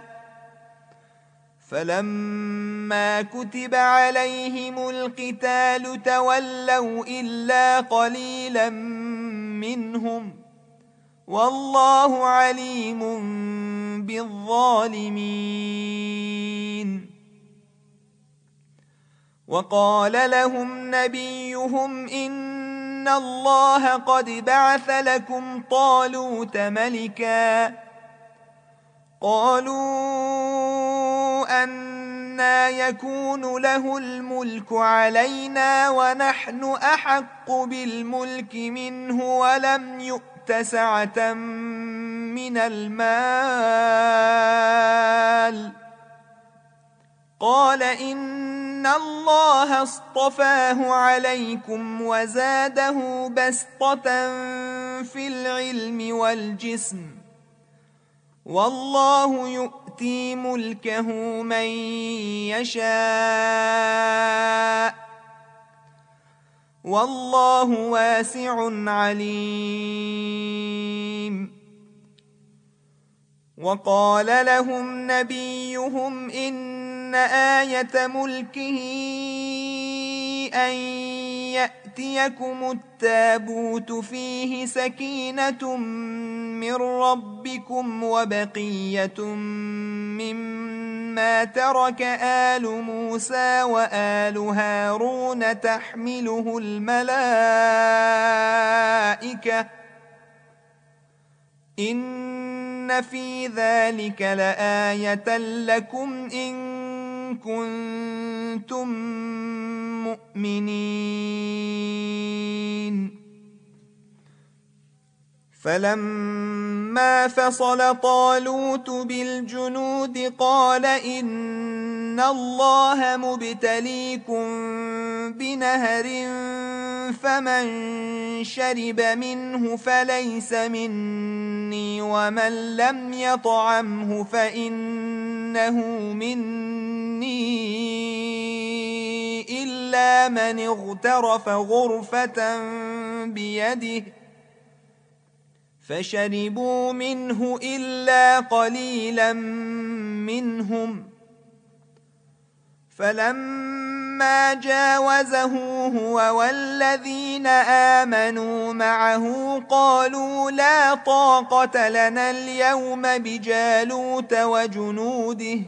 فلما كتب عليهم القتال تولوا إلا قليلا منهم، والله عليم بالظالمين. وقال لهم نبيهم إن الله قد بعث لكم طالوت ملكا. قالوا أنى يكون له الملك علينا ونحن أحق بالملك منه ولم يؤت سعة من المال. قال إن الله اصطفاه عليكم وزاده بسطة في العلم والجسم، والله يؤتي ملكه من يشاء، والله واسع عليم. وقال لهم نبيهم إن آية ملكه أن يأتيكم التابوت فيه سكينة من ربكم وبقية مما ترك آل موسى وآل هارون تحمله الملائكة إن في ذلك لآية لكم إن كنتم مؤمنين. فلما فصل طالوت بالجنود قال إن الله مبتليكم بنهر فمن شرب منه فليس مني ومن لم يطعمه فإنه مني إلا من اغترف غرفة بيده فشربوا منه إلا قليلا منهم. فلما جاوزه هو والذين آمنوا معه قالوا لا طاقة لنا اليوم بجالوت وجنوده.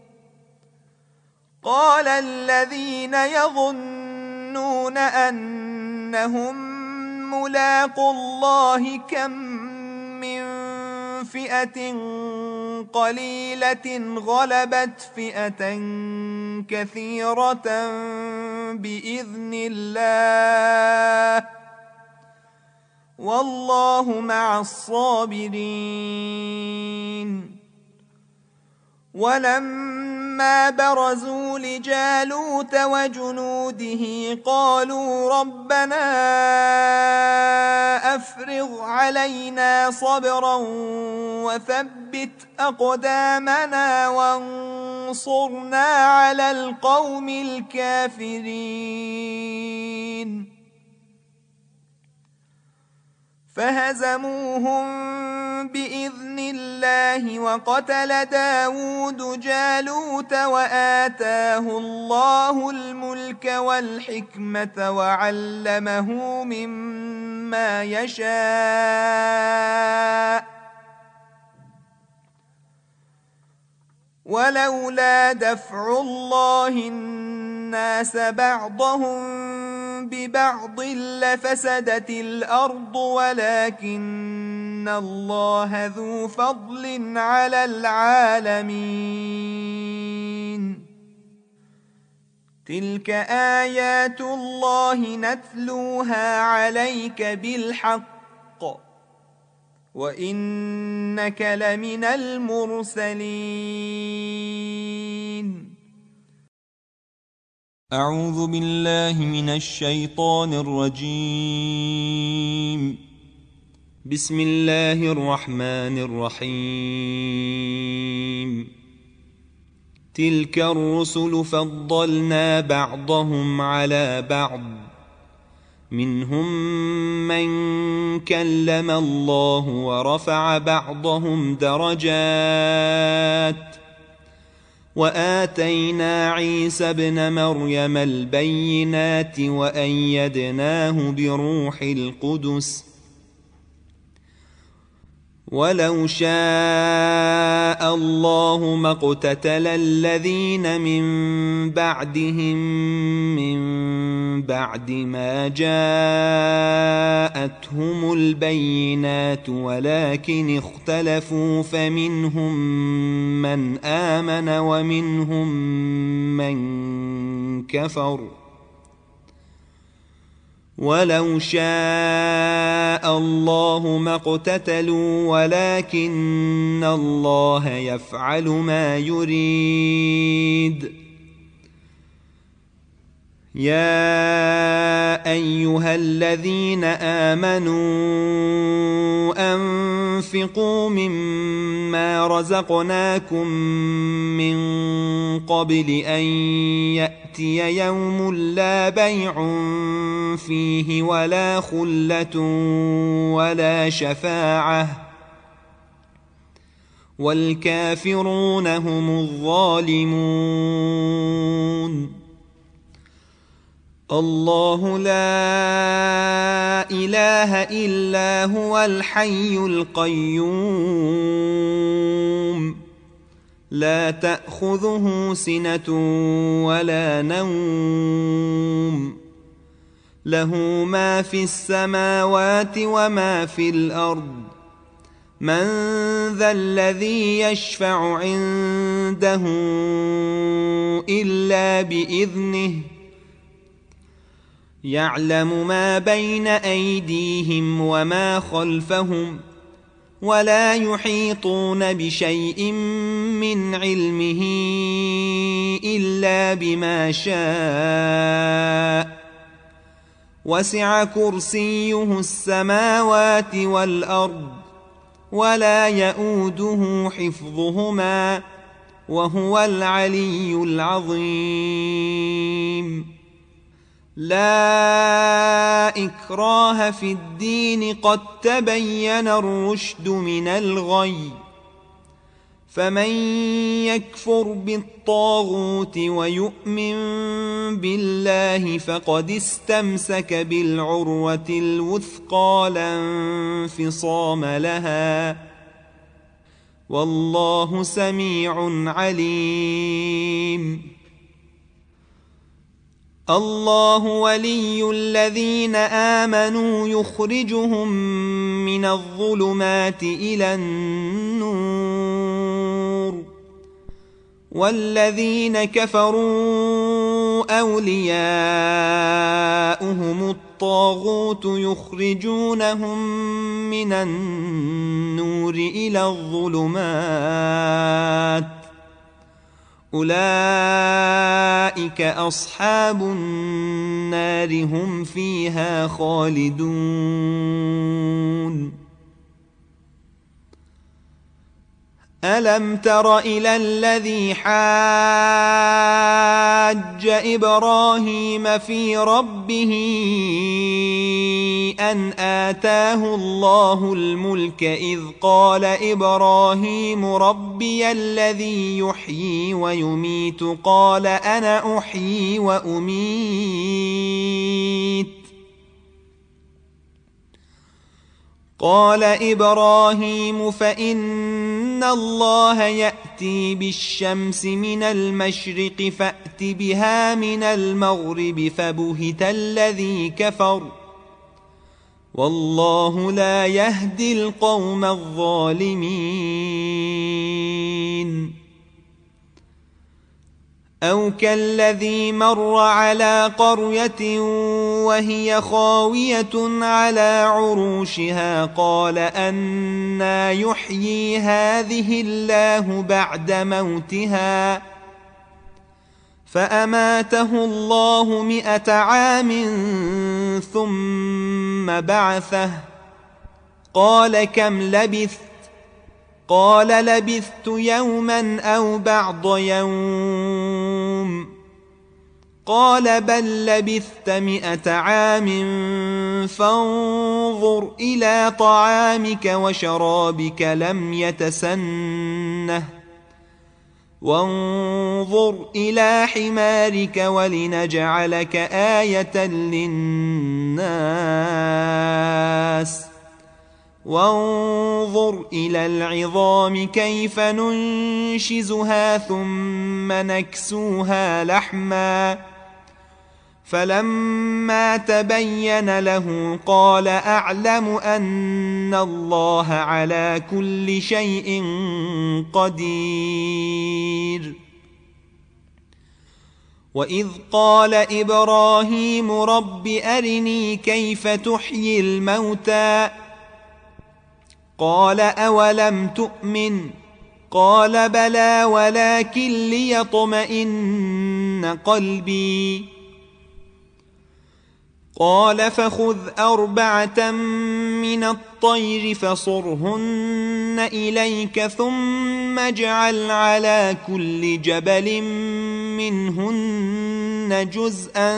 قال الذين يظنون أنهم ملاقوا الله كم من فئة قليلة غلبت فئة كثيرة بإذن الله والله مع الصابرين. ولما برزوا لجالوت وجنوده قالوا ربنا أفرغ علينا صبرا وثبت أقدامنا وانصرنا على القوم الكافرين. فهزموهم بإذن الله وقتل داود جالوت وآتاه الله الملك والحكمة وعلمه مما يشاء ولولا دفع الله الناس بعضهم ببعض لفسدت الأرض ولكن الله ذو فضل على العالمين. تلك آيات الله نتلوها عليك بالحق وإنك لمن المرسلين. أعوذ بالله من الشيطان الرجيم. بسم الله الرحمن الرحيم. تلك الرسل فضلنا بعضهم على بعض منهم من كلم الله ورفع بعضهم درجات وآتينا عيسى ابن مريم البينات وأيدناه بروح القدس ولو شاء الله ما اقتتل الذين من بعدهم من بعد ما جاءتهم البينات ولكن اختلفوا فمنهم من آمن ومنهم من كفر ولو شاء الله ما اقتتلوا ولكن الله يفعل ما يريد. يا أيها الذين آمنوا أنفقوا مما رزقناكم من قبل أن يأتي يوم لا بيع فيه ولا خلة ولا شفاعة والكافرون هم الظالمون. الله لا إله إلا هو الحي القيوم لا تأخذه سنة ولا نوم له ما في السماوات وما في الأرض من ذا الذي يشفع عنده إلا بإذنه يعلم ما بين أيديهم وما خلفهم ولا يحيطون بشيء من علمه إلا بما شاء وسع كرسيه السماوات والأرض ولا يؤوده حفظهما وهو العلي العظيم لا إكراه في الدين قد تبين الرشد من الغي فمن يكفر بالطاغوت ويؤمن بالله فقد استمسك بالعروة الوثقى لا انفصام لها والله سميع عليم الله ولي الذين آمنوا يخرجهم من الظلمات إلى النور والذين كفروا أولياؤهم الطاغوت يخرجونهم من النور إلى الظلمات أولئك أصحاب النار هم فيها خالدون ألم تر إلى الذي حاج إبراهيم في ربه أن آتاه الله الملك إذ قال إبراهيم ربي الذي يحيي ويميت قال أنا أحيي وأميت قال إبراهيم فإن الله يأتي بالشمس من المشرق فأت بها من المغرب فبهت الذي كفر والله لا يهدي القوم الظالمين أو كالذي مر على قرية وهي خاوية على عروشها قال أنى يحيي هذه الله بعد موتها فأماته الله مئة عام ثم بعثه قال كم لبثت قال لبثت يوما أو بعض يوم قال بل لبثت مئة عام فانظر إلى طعامك وشرابك لم يتسنه وانظر إلى حمارك ولنجعلك آية للناس وانظر إلى العظام كيف ننشزها ثم نكسوها لحما فلما تبين له قال أعلم أن الله على كل شيء قدير وإذ قال إبراهيم رب أرني كيف تحيي الموتى قال أولم تؤمن قال بلى ولكن ليطمئن قلبي قال فخذ أربعة من الطير فصرهن إليك ثم اجعل على كل جبل منهن جزءا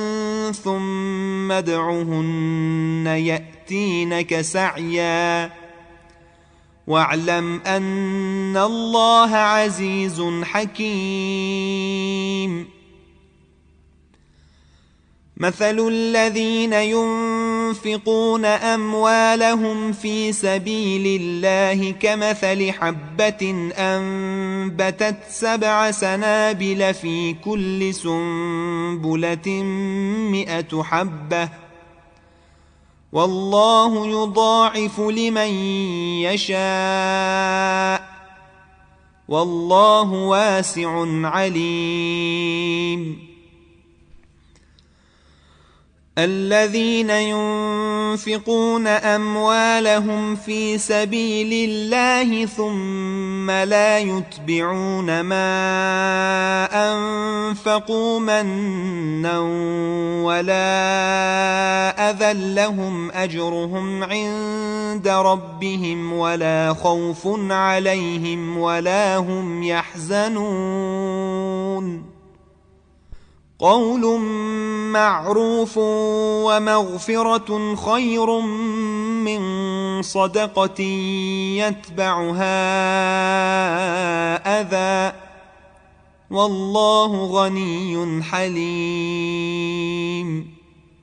ثم ادعهن يأتينك سعيا واعلم أن الله عزيز حكيم مثل الذين ينفقون أموالهم في سبيل الله كمثل حبة أنبتت سبع سنابل في كل سنبلة مئة حبة والله يضاعف لمن يشاء والله واسع عليم. الذين ينفقون أموالهم في سبيل الله ثم لا يتبعون ما أنفقوا منا ولا أذى لهم أجرهم عند ربهم ولا خوف عليهم ولا هم يحزنون. قول معروف ومغفرة خير من صدقة يتبعها أذى والله غني حليم.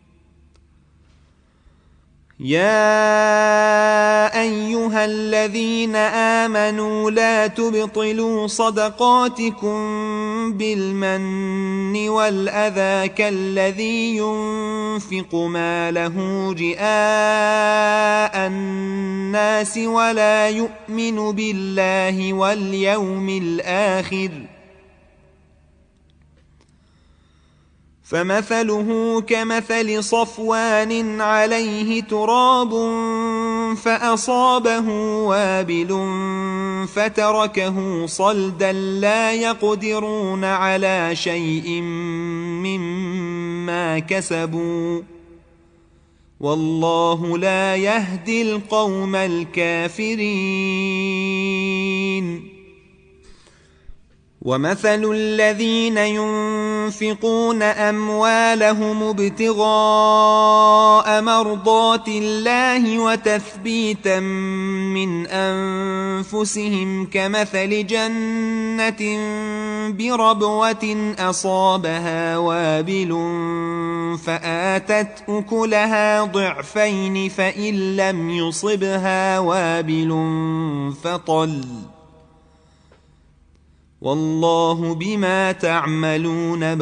يا أيها الذين آمنوا لا تبطلوا صدقاتكم بالمن والأذى كالذي ينفق ماله رئاء الناس ولا يؤمن بالله واليوم الآخر فمثله كمثل صفوان عليه تراب فأصابه وابل فتركه صلدا لا يقدرون على شيء مما كسبوا والله لا يهدي القوم الكافرين. ومثل الذين ينفقون أموالهم ابتغاء مرضات الله وتثبيتا من أنفسهم كمثل جنة بربوة أصابها وابل فآتت أكلها ضعفين فإن لم يصبها وابل فطل والله بما تعملون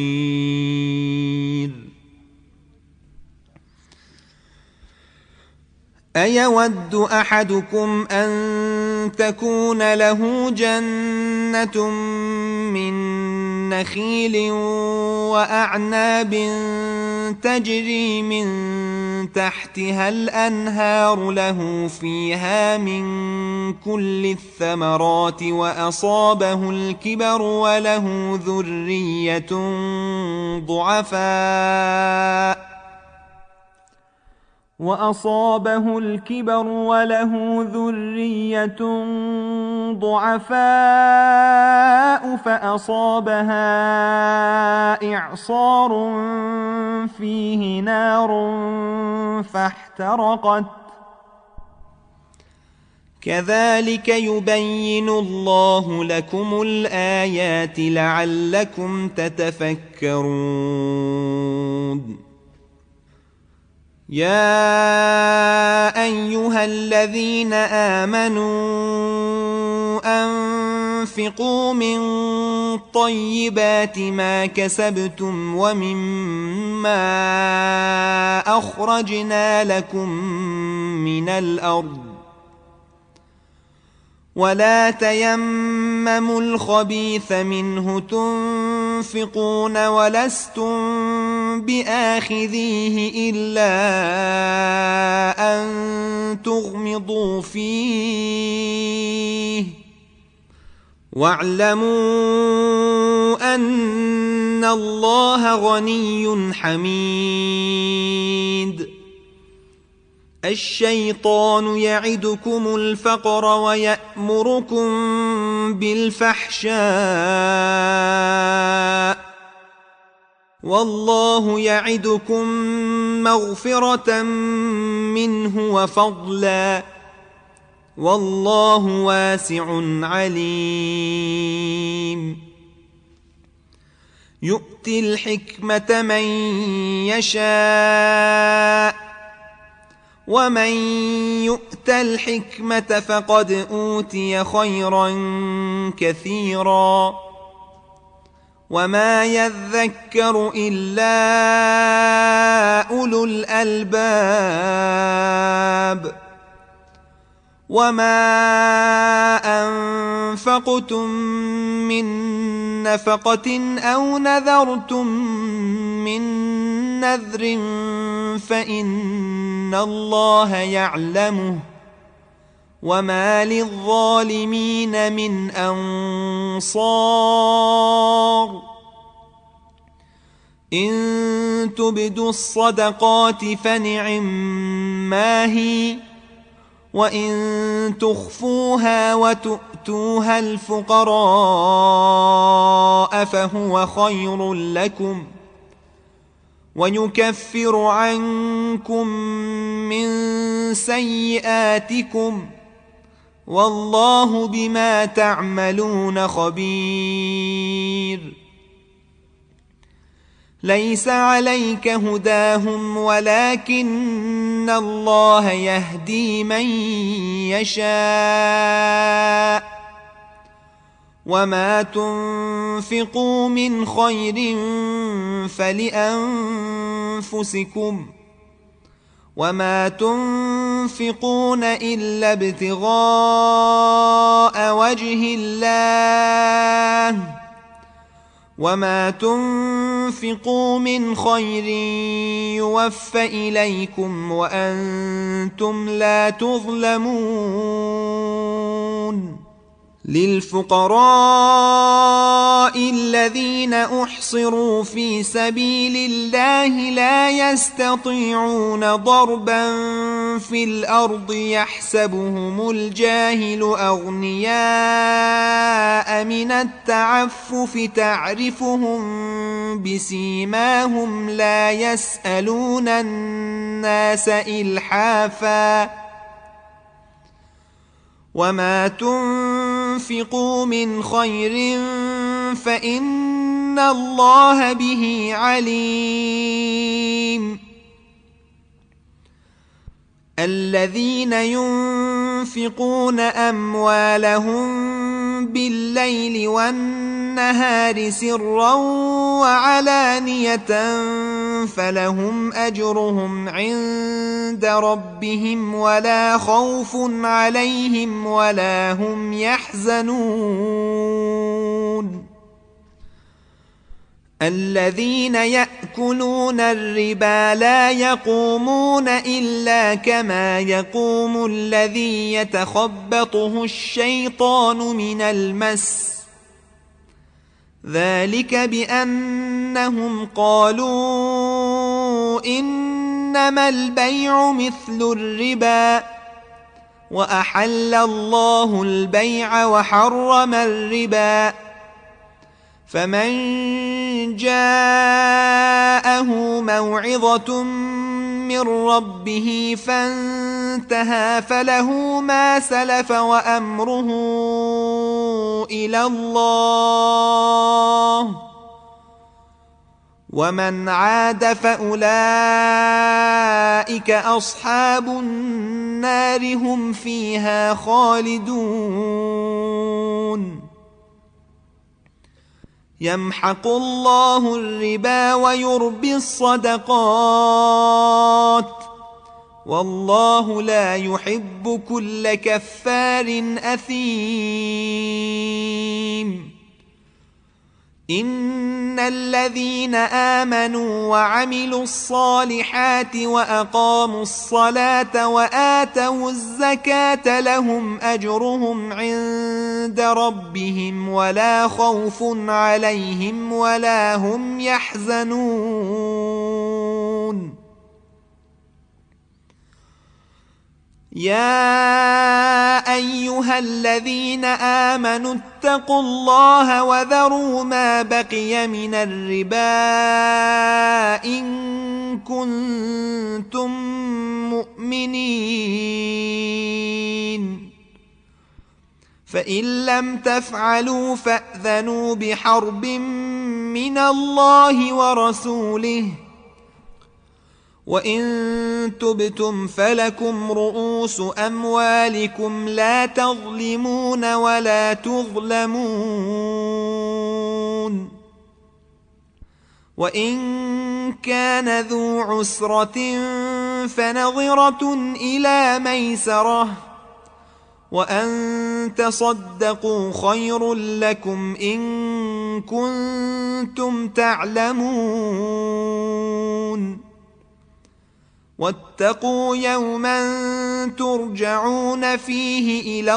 بصير. أيود أحدكم أن تكون له جنة من نخيل وأعناب تجري من تحتها الأنهار له فيها من كل الثمرات وأصابه الكبر وله ذرية ضعفاء وأصابه الكبر وله ذرية ضعفاء فأصابها إعصار فيه نار فاحترقت كذلك يبين الله لكم الآيات لعلكم تتفكرون. يا أيها الذين آمنوا أنفقوا من طيبات ما كسبتم ومما أخرجنا لكم من الأرض ولا تيمموا الخبيث منه تنفقون ولستم بآخذيه إلا أن تغمضوا فيه واعلموا أن الله غني حميد. الشيطان يعدكم الفقر ويأمركم بالفحشاء والله يعدكم مغفرة منه وفضلا والله واسع عليم. يؤتي الحكمة من يشاء ومن يؤت الحكمة فقد أوتي خيرا كثيرا وما يذكر إلا أولو الألباب وما أنفقتم من نفقة أو نذرتم من نذر فإن الله يعلمه وما للظالمين من أنصار إن تبدوا الصدقات فنعما هي وإن تخفوها وتؤتوها الفقراء فهو خير لكم ويكفر عنكم من سيئاتكم والله بما تعملون خبير ليس عليك هداهم ولكن الله يهدي من يشاء وما تنفقوا من خير فلأنفسكم وما تنفقون إلا ابتغاء وجه الله وما تنفقوا من خير يوفى إليكم وأنتم لا تظلمون للفقراء الذين أحصروا في سبيل الله لا يستطيعون ضربا في الأرض يحسبهم الجاهل أغنياء من التعفف تعرفهم بسيماهم لا يسألون الناس إلحافا وما تنفقوا من خير فإن الله به عليم الذين ينفقون أموالهم بالليل والنهار سرا وعلانية فلهم أجرهم عند ربهم ولا خوف عليهم ولا هم يحزنون الذين يأكلون الربا لا يقومون إلا كما يقوم الذي يتخبطه الشيطان من المس ذلك بأنهم قالوا إنما البيع مثل الربا وأحل الله البيع وحرم الربا فمن جاءه موعظة من ربه فانتهى فله ما سلف وأمره إلى الله ومن عاد فأولئك أصحاب النار هم فيها خالدون يمحق الله الربا ويربي الصدقات والله لا يحب كل كفار أثيم إن الذين آمنوا وعملوا الصالحات وأقاموا الصلاة وآتوا الزكاة لهم أجرهم عند ربهم ولا خوف عليهم ولا هم يحزنون يا أيها الذين آمنوا اتقوا الله وذروا ما بقي من الربا إن كنتم مؤمنين فإن لم تفعلوا فأذنوا بحرب من الله ورسوله، وإن تبتم فلكم رؤوس أموالكم لا تظلمون ولا تظلمون. وإن كان ذو عسرة فنظرة إلى ميسرة، وأن تصدقوا خير لكم إن كنتم تعلمون. واتقوا يوما ترجعون فيه إلى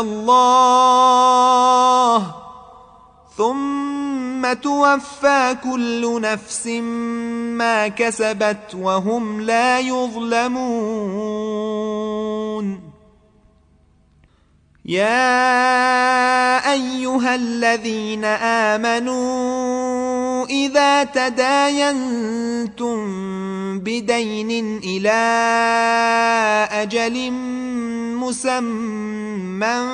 الله ثم توفى كل نفس ما كسبت وهم لا يظلمون. يا أيها الذين آمنوا إذا تداينتم بدين إلى أجل مسمى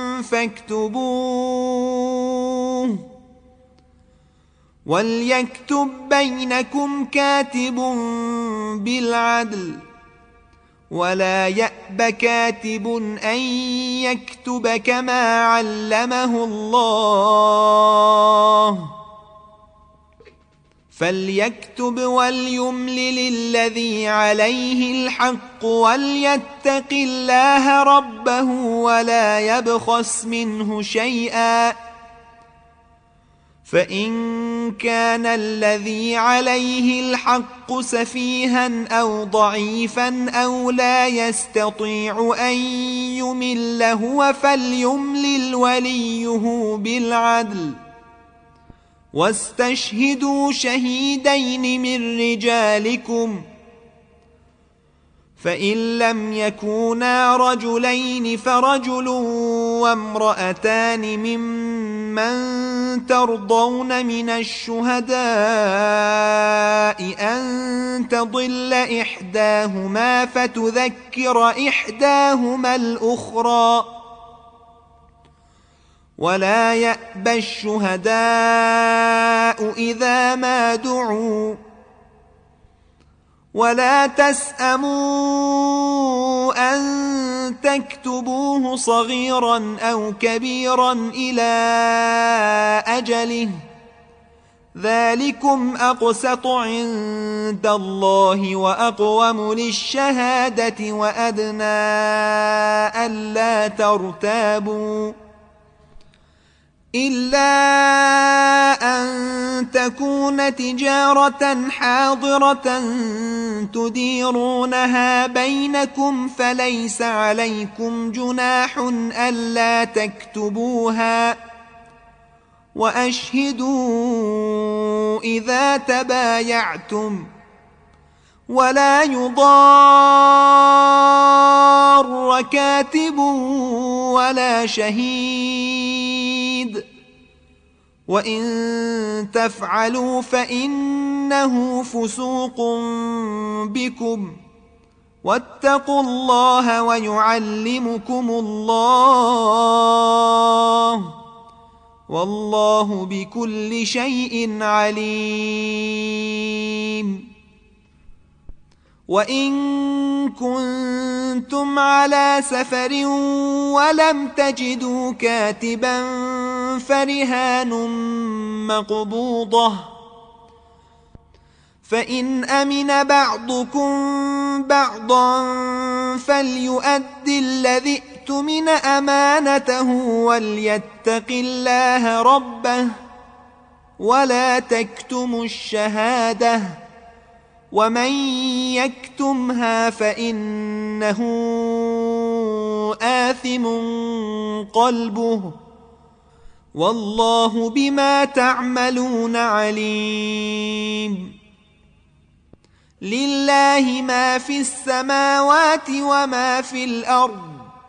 فاكتبوه، وليكتب بينكم كاتب بالعدل، ولا يأب كاتب أن يكتب كما علمه الله، فليكتب وليملل الذي عليه الحق وليتق الله ربه ولا يبخس منه شيئا، فإن كان الذي عليه الحق سفيها أو ضعيفا أو لا يستطيع أن يمل هو فليملل وليه بالعدل، واستشهدوا شهيدين من رجالكم، فإن لم يكونا رجلين فرجل وامرأتان ممن ترضون من الشهداء أن تضل إحداهما فتذكر إحداهما الأخرى، ولا يأبى الشهداء إذا ما دعوا، ولا تسأموا أن تكتبوه صغيرا أو كبيرا إلى أجله، ذلكم أقسط عند الله وأقوم للشهادة وأدنى ألا ترتابوا، إلا أن تكون تجارة حاضرة تديرونها بينكم فليس عليكم جناح ألا تكتبوها، وأشهدوا إذا تبايعتم، ولا يضار كاتب ولا شهيد، وإن تفعلوا فإنه فسوق بكم، واتقوا الله ويعلمكم الله، والله بكل شيء عليم. وإن كنتم على سفر ولم تجدوا كاتبا فرهان مقبوضة، فإن أمن بعضكم بعضا فليؤد الذي ائتمن أمانته وليتق الله ربه، ولا تكتموا الشهادة، ومن يكتمها فإنه آثم قلبه، والله بما تعملون عليم. لله ما في السماوات وما في الأرض،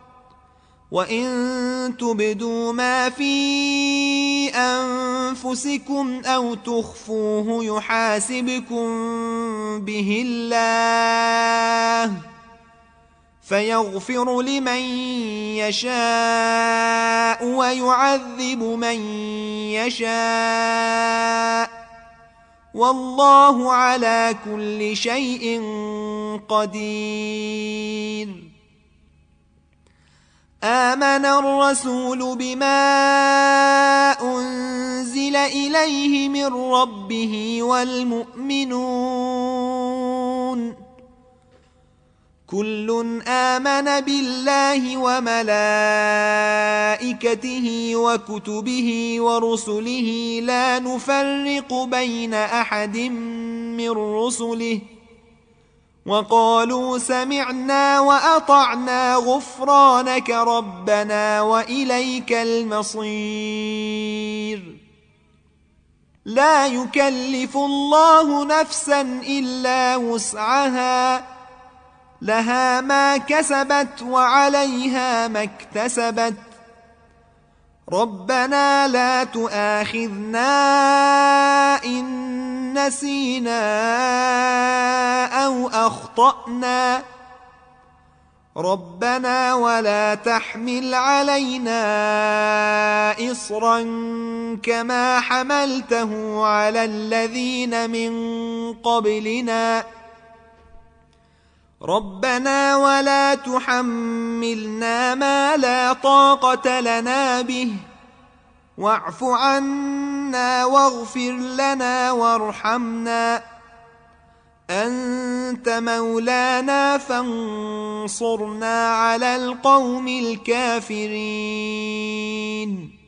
وإن تبدوا ما في أنفسكم أو تخفوه يحاسبكم به الله، فيغفر لمن يشاء ويعذب من يشاء، والله على كل شيء قدير. آمن الرسول بما أنزل إليه من ربه والمؤمنون كل آمن بالله وملائكته وكتبه ورسله لا نفرق بين أحد من رسله وقالوا سمعنا وأطعنا غفرانك ربنا وإليك المصير. لا يكلف الله نفسا إلا وسعها لها ما كسبت وعليها ما اكتسبت ربنا لا تؤاخذنا إن نسينا أو أخطأنا ربنا ولا تحمل علينا إصرا كما حملته على الذين من قبلنا ربنا ولا تحملنا ما لا طاقة لنا به واعف عنا واغفر لنا وارحمنا أنت مولانا فانصرنا على القوم الكافرين.